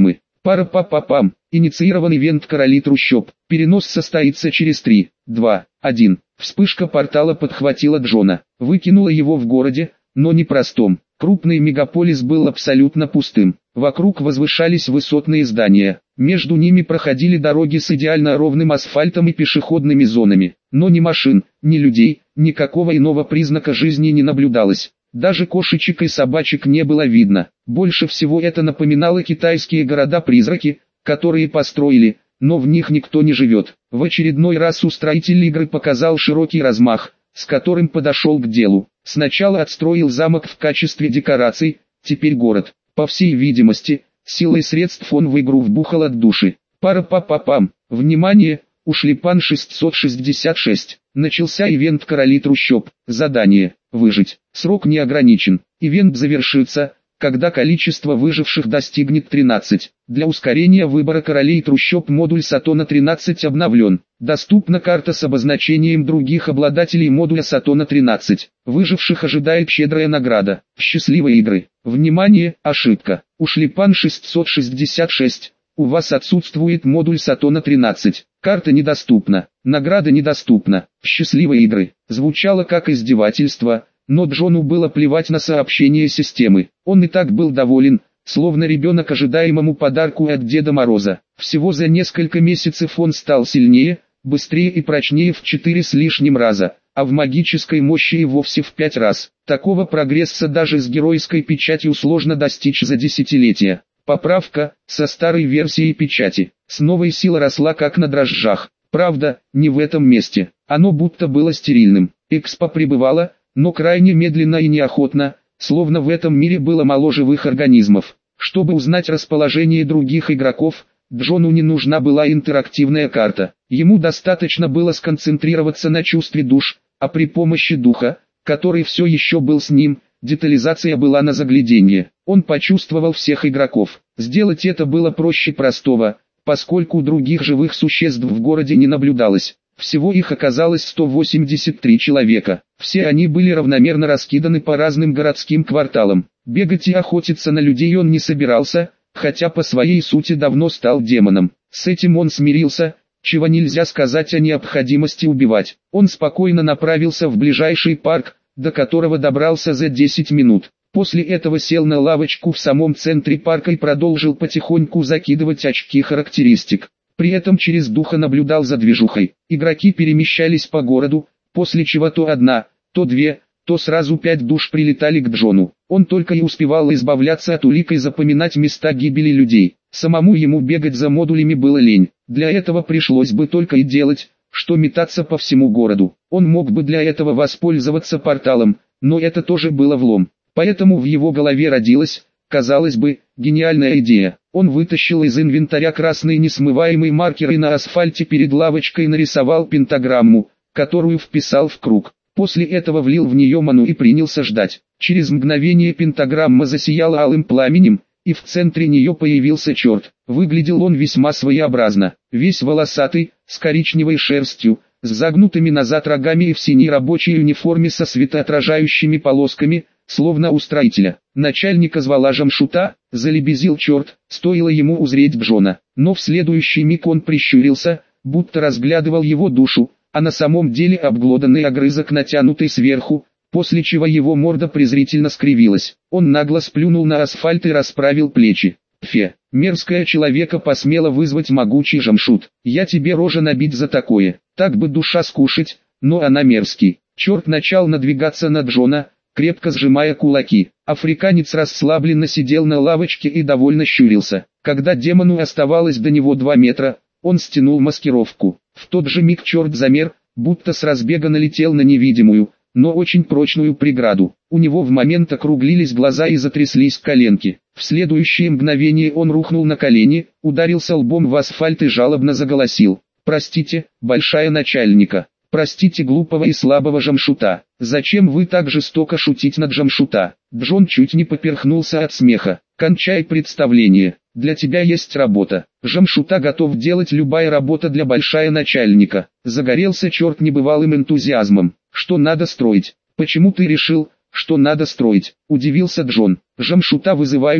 Пара-па-па-пам. Инициирован ивент «Короли трущоб». Перенос состоится через три, два, один. Вспышка портала подхватила Джона, выкинула его в городе, но не простом. Крупный мегаполис был абсолютно пустым. Вокруг возвышались высотные здания. Между ними проходили дороги с идеально ровным асфальтом и пешеходными зонами. Но ни машин, ни людей, никакого иного признака жизни не наблюдалось. Даже кошечек и собачек не было видно. Больше всего это напоминало китайские города-призраки, которые построили, но в них никто не живет. В очередной раз устроитель игры показал широкий размах, с которым подошел к делу. Сначала отстроил замок в качестве декораций, теперь город. По всей видимости, силой средств он в игру вбухал от души. Пара-па-па-пам. Внимание, Ушлепан шестьсот шестьдесят шесть. Начался ивент «Короли трущоб». Задание – выжить. Срок не ограничен. Ивент завершится, когда количество выживших достигнет тринадцати. Для ускорения выбора королей трущоб модуль Сатона тринадцать обновлен. Доступна карта с обозначением других обладателей модуля Сатона тринадцать. Выживших ожидает щедрая награда. Счастливой игры. Внимание, ошибка. Ушлепан шестьсот шестьдесят шесть. У вас отсутствует модуль Сатона тринадцать. Карта недоступна. Награда недоступна. Счастливой игры. Звучало как издевательство, но Джону было плевать на сообщение системы. Он и так был доволен, словно ребенок ожидаемому подарку от Деда Мороза. Всего за несколько месяцев он стал сильнее, быстрее и прочнее в четыре с лишним раза, а в магической мощи и вовсе в пять раз. Такого прогресса даже с геройской печатью сложно достичь за десятилетия. Поправка, со старой версией печати. С новой сила росла как на дрожжах. Правда, не в этом месте. Оно будто было стерильным. Экспо пребывала, но крайне медленно и неохотно, словно в этом мире было мало живых организмов. Чтобы узнать расположение других игроков, Джону не нужна была интерактивная карта. Ему достаточно было сконцентрироваться на чувстве душ, а при помощи духа, который все еще был с ним, детализация была на загляденье. Он почувствовал всех игроков. Сделать это было проще простого, поскольку других живых существ в городе не наблюдалось. Всего их оказалось сто восемьдесят три человека. Все они были равномерно раскиданы по разным городским кварталам. Бегать и охотиться на людей он не собирался, хотя по своей сути давно стал демоном. С этим он смирился, чего нельзя сказать о необходимости убивать. Он спокойно направился в ближайший парк, до которого добрался за десять минут. После этого сел на лавочку в самом центре парка и продолжил потихоньку закидывать очки характеристик. При этом через духа наблюдал за движухой. Игроки перемещались по городу, после чего то одна, то две, то сразу пять душ прилетали к Джону. Он только и успевал избавляться от улик и запоминать места гибели людей. Самому ему бегать за модулями было лень. Для этого пришлось бы только и делать, что метаться по всему городу. Он мог бы для этого воспользоваться порталом, но это тоже было влом. Поэтому в его голове родилась, казалось бы, гениальная идея. Он вытащил из инвентаря красный несмываемый маркер и на асфальте перед лавочкой нарисовал пентаграмму, которую вписал в круг. После этого влил в нее ману и принялся ждать. Через мгновение пентаграмма засияла алым пламенем, и в центре нее появился черт. Выглядел он весьма своеобразно, весь волосатый, с коричневой шерстью, с загнутыми назад рогами и в синей рабочей униформе со светоотражающими полосками, словно у строителя. Начальника звала Жамшута, залебезил черт, стоило ему узреть Джона. Но в следующий миг он прищурился, будто разглядывал его душу, а на самом деле обглоданный огрызок, натянутый сверху, после чего его морда презрительно скривилась. Он нагло сплюнул на асфальт и расправил плечи. «Фе, мерзкая человека посмела вызвать могучий Жамшут. Я тебе рожа набить за такое. Так бы душа скушать, но она мерзкий». Черт начал надвигаться на Джона, крепко сжимая кулаки. Африканец расслабленно сидел на лавочке и довольно щурился. Когда демону оставалось до него два метра, он стянул маскировку. В тот же миг черт замер, будто с разбега налетел на невидимую, но очень прочную преграду. У него в момент округлились глаза и затряслись коленки. В следующее мгновение он рухнул на колени, ударился лбом в асфальт и жалобно заголосил. «Простите, большая начальника. Простите глупого и слабого Жамшута. Зачем вы так жестоко шутить над Жамшута?» Джон чуть не поперхнулся от смеха. «Кончай представление. Для тебя есть работа. Жамшута готов делать любая работа для большая начальника». Загорелся черт небывалым энтузиазмом. «Что надо строить? Почему ты решил, что надо строить?» Удивился Джон. «Жамшута вызывают,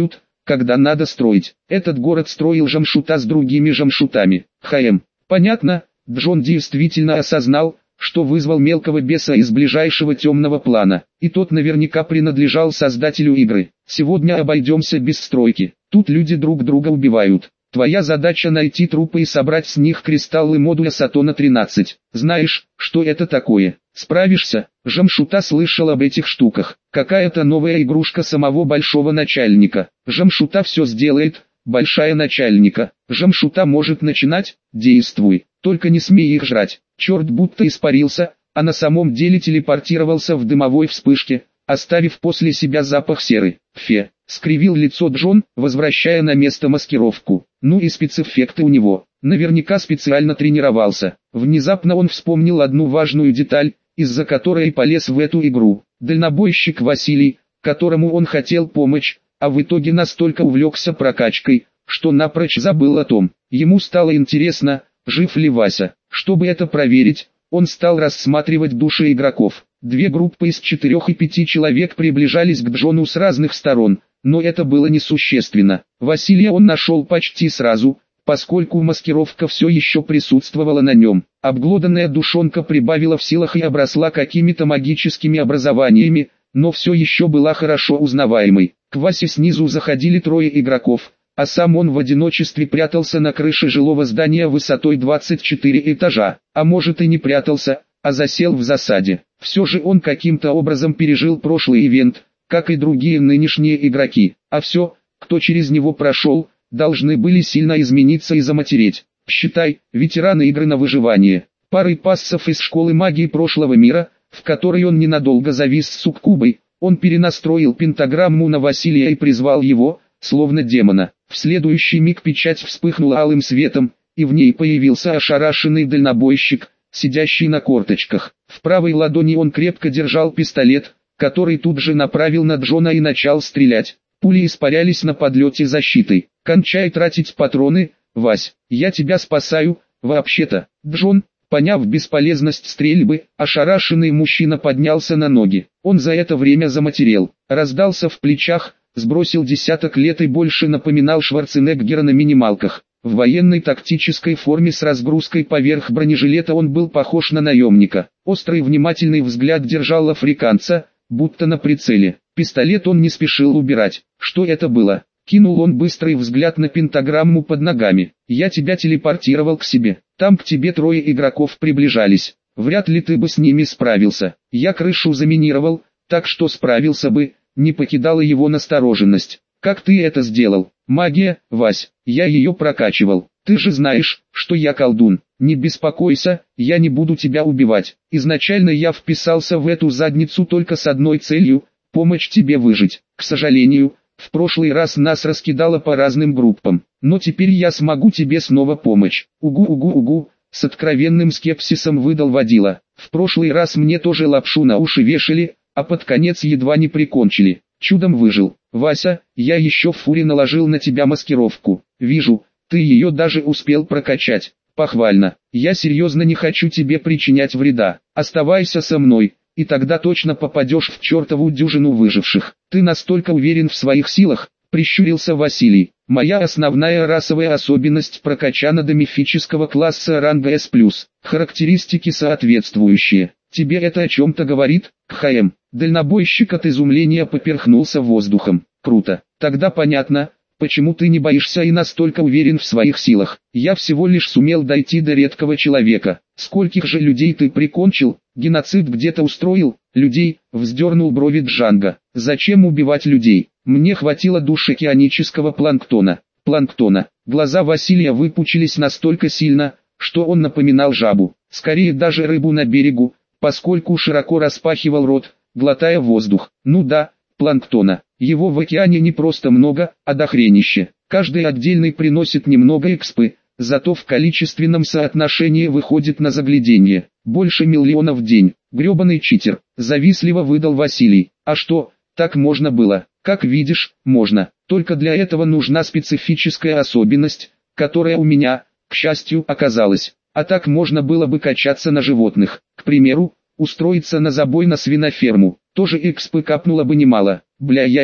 когда надо строить. Этот город строил Жамшута с другими Жамшутами. Хм. Понятно, Джон действительно осознал, что вызвал мелкого беса из ближайшего темного плана, и тот наверняка принадлежал создателю игры. Сегодня обойдемся без стройки, тут люди друг друга убивают. Твоя задача найти трупы и собрать с них кристаллы модуля Сатона тринадцать. Знаешь, что это такое? Справишься? Жамшута слышал об этих штуках. Какая-то новая игрушка самого большого начальника. Жамшута все сделает, большая начальника. Жамшута может начинать, действуй. Только не смей их жрать. Черт будто испарился, а на самом деле телепортировался в дымовой вспышке, оставив после себя запах серы. Фе. Скривил лицо Джон, возвращая на место маскировку. Ну и спецэффекты у него. Наверняка специально тренировался. Внезапно он вспомнил одну важную деталь, из-за которой полез в эту игру. Дальнобойщик Василий, которому он хотел помочь, а в итоге настолько увлекся прокачкой, что напрочь забыл о том. Ему стало интересно, жив ли Вася. Чтобы это проверить, он стал рассматривать души игроков. Две группы из четырех и пяти человек приближались к Джону с разных сторон, но это было несущественно. Василия он нашел почти сразу, поскольку маскировка все еще присутствовала на нем. Обглоданная душонка прибавила в силах и обросла какими-то магическими образованиями, но все еще была хорошо узнаваемой. К Васе снизу заходили трое игроков, а сам он в одиночестве прятался на крыше жилого здания высотой двадцать четыре этажа, а может и не прятался, а засел в засаде. Все же он каким-то образом пережил прошлый ивент, как и другие нынешние игроки, а все, кто через него прошел, должны были сильно измениться и заматереть. Считай, ветераны игры на выживание. Парой пассов из школы магии прошлого мира, в которой он ненадолго завис с суккубой, он перенастроил пентаграмму на Василия и призвал его, словно демона. В следующий миг печать вспыхнула алым светом, и в ней появился ошарашенный дальнобойщик, сидящий на корточках. В правой ладони он крепко держал пистолет, который тут же направил на Джона и начал стрелять. Пули испарялись на подлете защитой. «Кончай тратить патроны, Вась, я тебя спасаю, вообще-то». Джон, поняв бесполезность стрельбы, ошарашенный мужчина поднялся на ноги. Он за это время заматерел, раздался в плечах, сбросил десяток лет и больше напоминал Шварценеггера на минималках. В военной тактической форме с разгрузкой поверх бронежилета он был похож на наемника. Острый внимательный взгляд держал африканца, будто на прицеле. Пистолет он не спешил убирать. Что это было? Кинул он быстрый взгляд на пентаграмму под ногами. «Я тебя телепортировал к себе. Там к тебе трое игроков приближались. Вряд ли ты бы с ними справился. Я крышу заминировал, так что справился бы». Не покидала его настороженность. «Как ты это сделал?» «Магия, Вась, я ее прокачивал. Ты же знаешь, что я колдун. Не беспокойся, я не буду тебя убивать. Изначально я вписался в эту задницу только с одной целью – помочь тебе выжить. К сожалению, в прошлый раз нас раскидало по разным группам, но теперь я смогу тебе снова помочь». «Угу-угу-угу», с откровенным скепсисом выдал водила. «В прошлый раз мне тоже лапшу на уши вешали, а под конец едва не прикончили. Чудом выжил. Вася, я еще в фуре наложил на тебя маскировку. Вижу, ты ее даже успел прокачать. Похвально. Я серьезно не хочу тебе причинять вреда. Оставайся со мной, и тогда точно попадешь в чертову дюжину выживших». «Ты настолько уверен в своих силах?» — прищурился Василий. «Моя основная расовая особенность прокачана до мифического класса ранга эс плюс. Характеристики соответствующие. Тебе это о чем-то говорит?» «Кхм». Дальнобойщик от изумления поперхнулся воздухом. «Круто. Тогда понятно, почему ты не боишься и настолько уверен в своих силах. Я всего лишь сумел дойти до редкого человека. Скольких же людей ты прикончил? Геноцид где-то устроил?» «Людей?» — вздернул брови Джанго. «Зачем убивать людей? Мне хватило душ океанического планктона». «Планктона». Глаза Василия выпучились настолько сильно, что он напоминал жабу. Скорее даже рыбу на берегу, поскольку широко распахивал рот, глотая воздух. «Ну да, планктона. Его в океане не просто много, а дохренище. Каждый отдельный приносит немного экспы, зато в количественном соотношении выходит на загляденье. Больше миллиона в день. Гребаный читер», — завистливо выдал Василий. «А что, так можно было?» «Как видишь, можно. Только для этого нужна специфическая особенность, которая у меня, к счастью, оказалась. А так можно было бы качаться на животных. К примеру, устроиться на забой на свиноферму. Тоже экспы капнуло бы немало. Бля-я-я».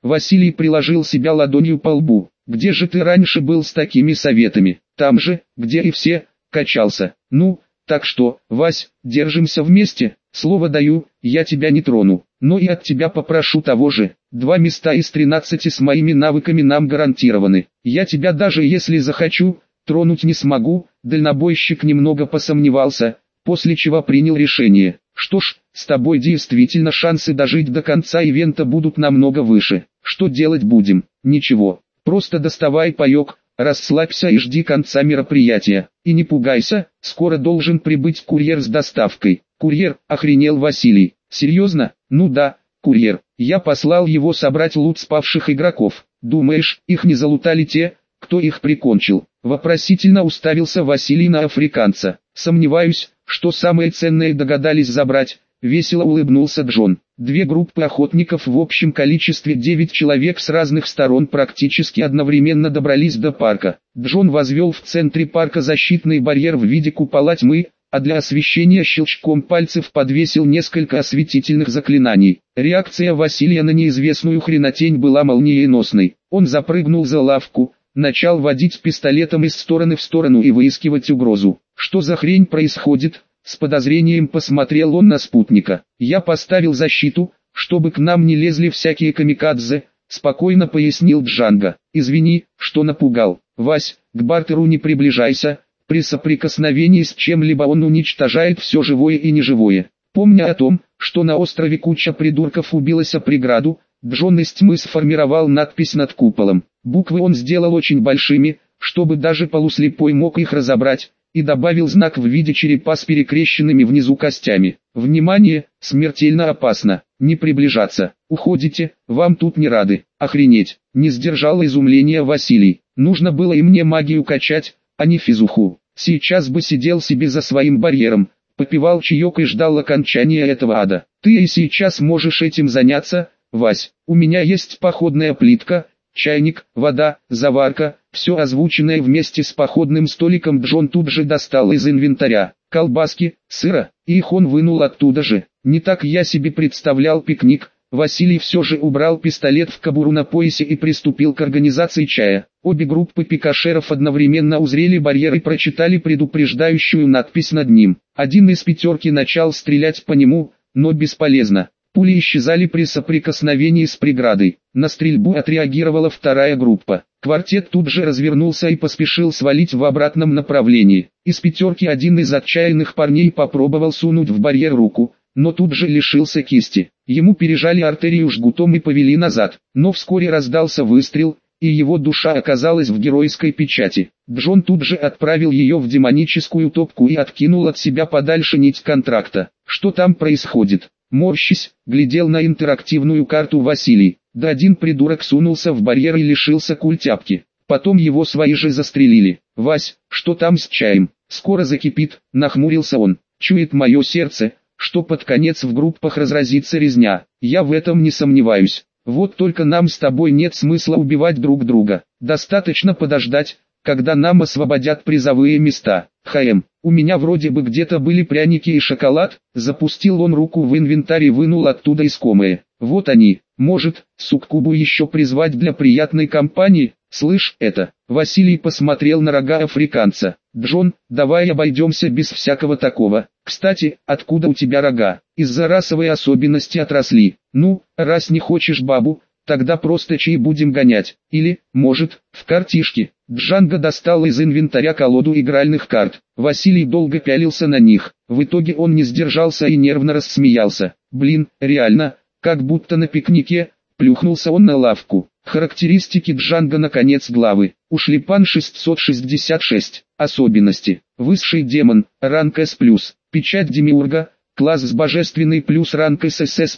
Василий приложил себя ладонью по лбу. Где же ты раньше был с такими советами? Там же, где и все, качался. Ну, так что, Вась, держимся вместе, слово даю, я тебя не трону, но и от тебя попрошу того же. Два места из тринадцати с моими навыками нам гарантированы. Я тебя даже если захочу, тронуть не смогу. Дальнобойщик немного посомневался, после чего принял решение. Что ж, с тобой действительно шансы дожить до конца ивента будут намного выше. Что делать будем? Ничего, просто доставай паёк, расслабься и жди конца мероприятия. И не пугайся, скоро должен прибыть курьер с доставкой. Курьер, охренел Василий. Серьезно? Ну да, курьер. Я послал его собрать лут спавших игроков. Думаешь, их не залутали те, кто их прикончил? Вопросительно уставился Василий на африканца. Сомневаюсь, что самые ценные догадались забрать. Весело улыбнулся Джон. Две группы охотников в общем количестве девять человек с разных сторон практически одновременно добрались до парка. Джон возвел в центре парка защитный барьер в виде купола тьмы, а для освещения щелчком пальцев подвесил несколько осветительных заклинаний. Реакция Василия на неизвестную хренотень была молниеносной. Он запрыгнул за лавку, начал водить пистолетом из стороны в сторону и выискивать угрозу. Что за хрень происходит? С подозрением посмотрел он на спутника. Я поставил защиту, чтобы к нам не лезли всякие камикадзе, спокойно пояснил Джанго. Извини, что напугал. Вась, к бартеру не приближайся, при соприкосновении с чем-либо он уничтожает все живое и неживое. Помня о том, что на острове куча придурков убилась о преграду, Джон из тьмы сформировал надпись над куполом. Буквы он сделал очень большими, чтобы даже полуслепой мог их разобрать, и добавил знак в виде черепа с перекрещенными внизу костями. Внимание, смертельно опасно, не приближаться, уходите, вам тут не рады. Охренеть, не сдержал изумления Василий. Нужно было и мне магию качать, а не физуху. Сейчас бы сидел себе за своим барьером, попивал чаек и ждал окончания этого ада. Ты и сейчас можешь этим заняться, Вась. У меня есть походная плитка, чайник, вода, заварка, все озвученное вместе с походным столиком Джон тут же достал из инвентаря. Колбаски, сыра, и их он вынул оттуда же. Не так я себе представлял пикник. Василий все же убрал пистолет в кобуру на поясе и приступил к организации чая. Обе группы пикашеров одновременно узрели барьер и прочитали предупреждающую надпись над ним. Один из пятерки начал стрелять по нему, но бесполезно. Пули исчезали при соприкосновении с преградой. На стрельбу отреагировала вторая группа. Квартет тут же развернулся и поспешил свалить в обратном направлении. Из пятерки один из отчаянных парней попробовал сунуть в барьер руку, но тут же лишился кисти. Ему пережали артерию жгутом и повели назад. Но вскоре раздался выстрел, и его душа оказалась в геройской печати. Джон тут же отправил ее в демоническую топку и откинул от себя подальше нить контракта. Что там происходит? Морщись, глядел на интерактивную карту Василий. Да один придурок сунулся в барьер и лишился культяпки. Потом его свои же застрелили. «Вась, что там с чаем? Скоро закипит», — нахмурился он. «Чует мое сердце, что под конец в группах разразится резня. Я в этом не сомневаюсь. Вот только нам с тобой нет смысла убивать друг друга. Достаточно подождать, когда нам освободят призовые места. Хм, у меня вроде бы где-то были пряники и шоколад». Запустил он руку в инвентарь и вынул оттуда искомые. «Вот они. Может, суккубу еще призвать для приятной компании? Слышь, это...» Василий посмотрел на рога африканца. «Джон, давай обойдемся без всякого такого. Кстати, откуда у тебя рога? Из-за расовой особенности отросли. Ну, раз не хочешь бабу, тогда просто чай будем гонять. Или, может, в картишки». Джанго достал из инвентаря колоду игральных карт. Василий долго пялился на них. В итоге он не сдержался и нервно рассмеялся. «Блин, реально, как будто на пикнике». Плюхнулся он на лавку. Характеристики Джанго на конец главы. Ушлепан шестьсот шестьдесят шесть. Особенности. Высший демон, ранг С+. Печать демиурга, класс с божественный плюс ранг ССС+++.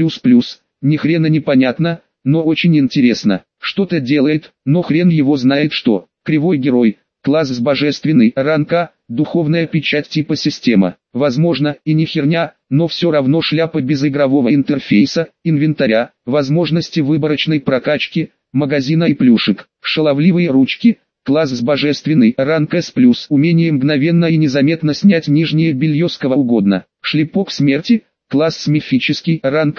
Ни хрена непонятно, но очень интересно. Что-то делает, но хрен его знает что. Кривой герой, класс с божественный ранг А, духовная печать типа система. Возможно, и не херня, но все равно шляпа без игрового интерфейса, инвентаря, возможности выборочной прокачки, магазина и плюшек. Шаловливые ручки, класс с божественный ранг С+, умение мгновенно и незаметно снять нижнее белье с кого угодно. Шлепок смерти, класс с мифический ранг F,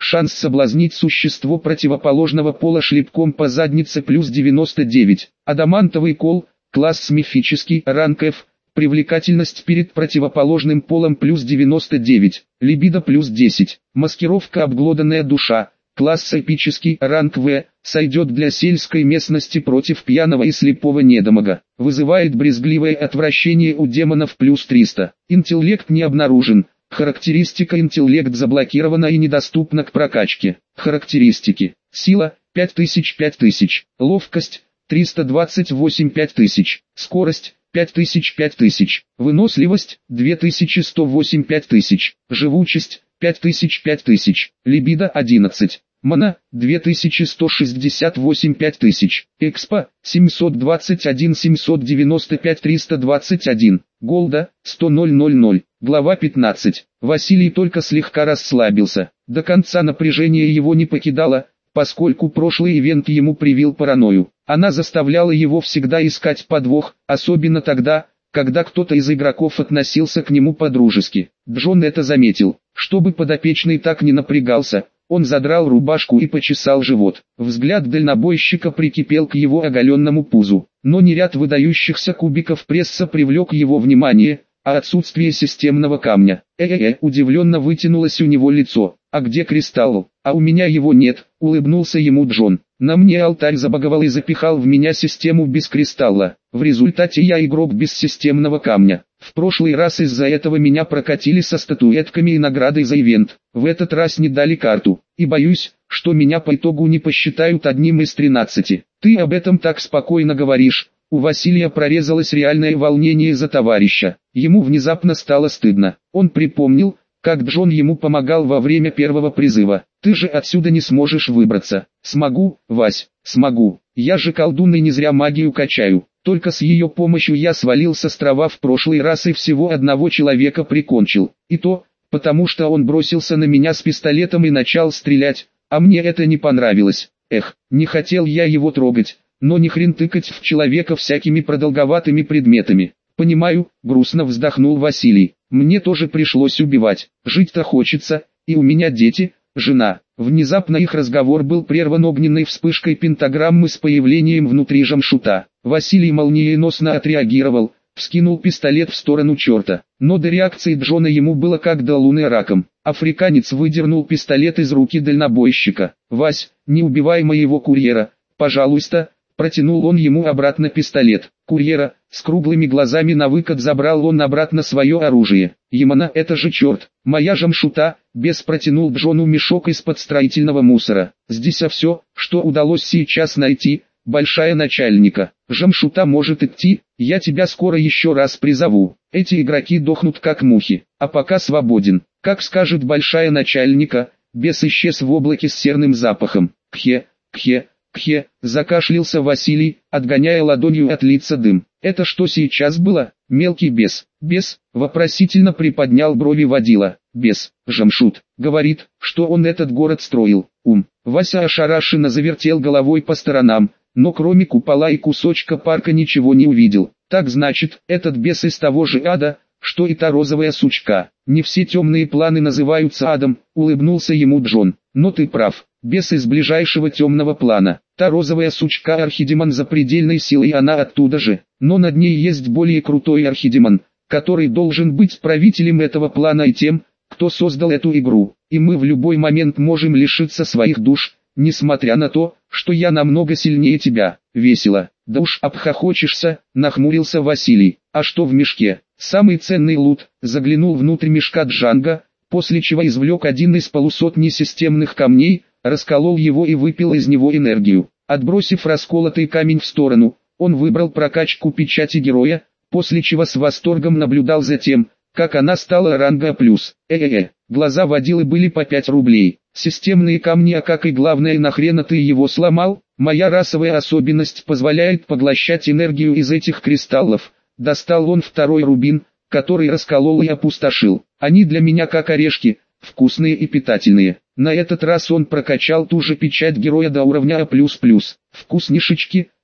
Шанс соблазнить существо противоположного пола шлепком по заднице плюс девяносто девять. Адамантовый кол, класс мифический, ранг F. Привлекательность перед противоположным полом плюс девяносто девять. Либидо плюс десять. Маскировка обглоданная душа. Класс эпический, ранг В, сойдет для сельской местности против пьяного и слепого недомага. Вызывает брезгливое отвращение у демонов плюс триста. Интеллект не обнаружен. Характеристика интеллект заблокирована и недоступна к прокачке. Характеристики. Сила пять тысяч пять тысяч. Ловкость триста двадцать восемь пять тысяч. Скорость пять тысяч пять тысяч. Выносливость две тысячи сто восемь пять тысяч. Живучесть пять тысяч пять тысяч. Либидо одиннадцать. Мана две тысячи сто шестьдесят восемь пять тысяч. Экспо семьсот двадцать один семьсот девяносто пять триста двадцать один. Голда сто тысяч. Глава пятнадцать. Василий только слегка расслабился. До конца напряжение его не покидало, поскольку прошлый ивент ему привил паранойю. Она заставляла его всегда искать подвох, особенно тогда, когда кто-то из игроков относился к нему по-дружески. Джон это заметил. Чтобы подопечный так не напрягался, он задрал рубашку и почесал живот. Взгляд дальнобойщика прикипел к его оголенному пузу, но не ряд выдающихся кубиков пресса привлек его внимание, а отсутствие системного камня. Э-э-э, удивленно вытянулось у него лицо. А где кристалл? А у меня его нет, улыбнулся ему Джон. На мне алтарь забаговал и запихал в меня систему без кристалла. В результате я игрок без системного камня. В прошлый раз из-за этого меня прокатили со статуэтками и наградой за ивент. В этот раз не дали карту. И боюсь, что меня по итогу не посчитают одним из тринадцати. Ты об этом так спокойно говоришь. У Василия прорезалось реальное волнение за товарища. Ему внезапно стало стыдно. Он припомнил, как Джон ему помогал во время первого призыва. «Ты же отсюда не сможешь выбраться». «Смогу, Вась, смогу. Я же колдун и не зря магию качаю. Только с ее помощью я свалил с острова в прошлый раз и всего одного человека прикончил. И то, потому что он бросился на меня с пистолетом и начал стрелять, а мне это не понравилось. Эх, не хотел я его трогать, но ни хрен тыкать в человека всякими продолговатыми предметами». «Понимаю», — грустно вздохнул Василий. «Мне тоже пришлось убивать. Жить-то хочется, и у меня дети, жена». Внезапно их разговор был прерван огненной вспышкой пентаграммы с появлением внутри жамшута. Василий молниеносно отреагировал, вскинул пистолет в сторону черта. Но до реакции Джона ему было как до луны раком. Африканец выдернул пистолет из руки дальнобойщика. «Вась, не убивай моего курьера, пожалуйста». Протянул он ему обратно пистолет. Курьера, с круглыми глазами на выкат забрал он обратно свое оружие. «Ямана, это же черт! Моя жамшута!» Бес протянул Джону мешок из-под строительного мусора. «Здесь все, что удалось сейчас найти, большая начальника. Жамшута может идти, я тебя скоро еще раз призову. Эти игроки дохнут как мухи, а пока свободен. Как скажет большая начальника». Бес исчез в облаке с серным запахом. «Кхе, кхе». «Кхе», закашлялся Василий, отгоняя ладонью от лица дым. «Это что сейчас было, мелкий бес?» «Бес», вопросительно приподнял брови водила. «Бес, жамшут, говорит, что он этот город строил». «Ум». Вася ошарашенно завертел головой по сторонам, но кроме купола и кусочка парка ничего не увидел. «Так значит, этот бес из того же ада, что и та розовая сучка». «Не все темные планы называются адом», улыбнулся ему Джон. «Но ты прав. Бес из ближайшего темного плана. Та розовая сучка архидемон запредельной силой, она оттуда же. Но над ней есть более крутой архидемон, который должен быть правителем этого плана и тем, кто создал эту игру. И мы в любой момент можем лишиться своих душ, несмотря на то, что я намного сильнее тебя». «Весело». «Да уж обхохочешься», нахмурился Василий. «А что в мешке?» «Самый ценный лут». Заглянул внутрь мешка Джанго, после чего извлек один из полусотни системных камней, расколол его и выпил из него энергию. Отбросив расколотый камень в сторону, он выбрал прокачку печати героя, после чего с восторгом наблюдал за тем, как она стала ранга плюс. Э-э-э, глаза водилы были по пять рублей. Системные камни, а как и главное, нахрена ты его сломал? Моя расовая особенность позволяет поглощать энергию из этих кристаллов. Достал он второй рубин, который расколол и опустошил. Они для меня как орешки, вкусные и питательные. На этот раз он прокачал ту же печать героя до уровня А++. «Вкуснишечки»,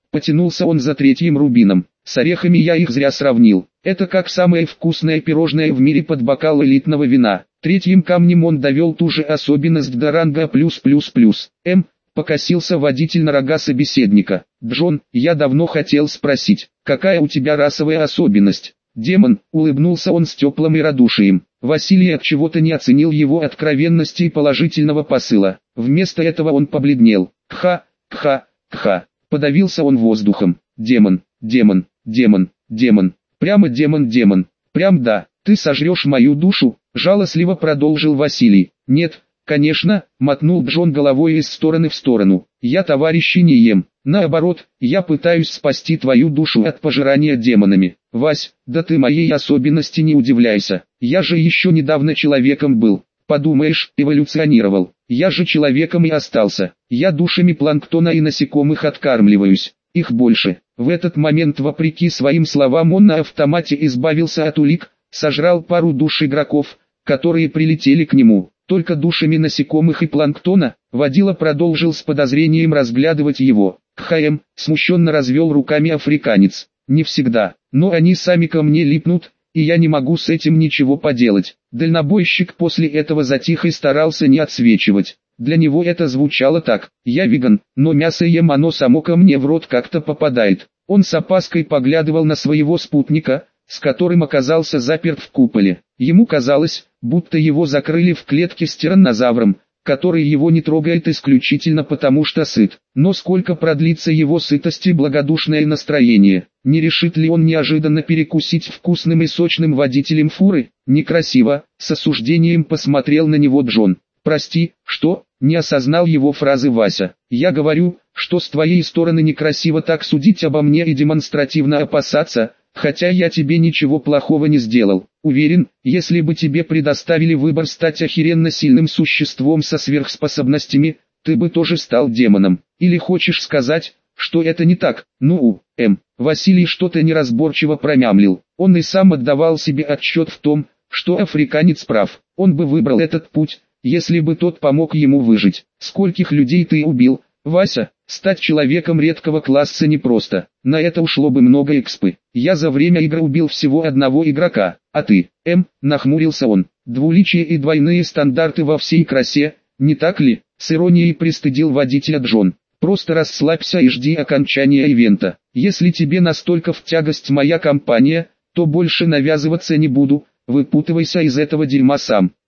Потянулся он за третьим рубином. С орехами я их зря сравнил. Это как самое вкусное пирожное в мире под бокал элитного вина. Третьим камнем он довел ту же особенность до ранга плюс плюс плюс. М. Покосился водитель на рога собеседника. Джон, я давно хотел спросить, какая у тебя расовая особенность? Демон, улыбнулся он с теплым и радушием. Василий от чего-то не оценил его откровенности и положительного посыла. Вместо этого он побледнел. Кха, кха, кха. Подавился он воздухом. Демон, демон, демон, демон. Прямо демон, демон. Прям да, ты сожрешь мою душу, жалостливо продолжил Василий. Нет, конечно, мотнул Джон головой из стороны в сторону. Я товарищи не ем. Наоборот, я пытаюсь спасти твою душу от пожирания демонами. Вась, да ты моей особенности не удивляйся. Я же еще недавно человеком был. Подумаешь, эволюционировал. Я же человеком и остался. Я душами планктона и насекомых откармливаюсь. Их больше. В этот момент, вопреки своим словам, он на автомате избавился от улик, сожрал пару душ игроков, которые прилетели к нему. Только душами насекомых и планктона. Водила продолжил с подозрением разглядывать его. Кхм, смущенно развел руками африканец. Не всегда, но они сами ко мне липнут, и я не могу с этим ничего поделать. Дальнобойщик после этого затих и старался не отсвечивать. Для него это звучало так: я веган, но мясо ем, оно само ко мне в рот как-то попадает. Он с опаской поглядывал на своего спутника, с которым оказался заперт в куполе. Ему казалось, будто его закрыли в клетке с тираннозавром, который его не трогает исключительно потому что сыт. Но сколько продлится его сытость и благодушное настроение? Не решит ли он неожиданно перекусить вкусным и сочным водителем фуры? Некрасиво, с осуждением посмотрел на него Джон. Прости, что? Не осознал его фразы Вася. Я говорю, что с твоей стороны некрасиво так судить обо мне и демонстративно опасаться, хотя я тебе ничего плохого не сделал. Уверен, если бы тебе предоставили выбор стать охеренно сильным существом со сверхспособностями, ты бы тоже стал демоном. Или хочешь сказать, что это не так? Ну, эм, Василий что-то неразборчиво промямлил. Он и сам отдавал себе отчет в том, что африканец прав. Он бы выбрал этот путь, если бы тот помог ему выжить. Скольких людей ты убил, Вася? Стать человеком редкого класса непросто. На это ушло бы много экспы. Я за время игры убил всего одного игрока. А ты, М, нахмурился он. Двуличие и двойные стандарты во всей красе, не так ли? С иронией пристыдил водителя Джон. Просто расслабься и жди окончания ивента. Если тебе настолько в тягость моя компания, то больше навязываться не буду. Выпутывайся из этого дерьма сам.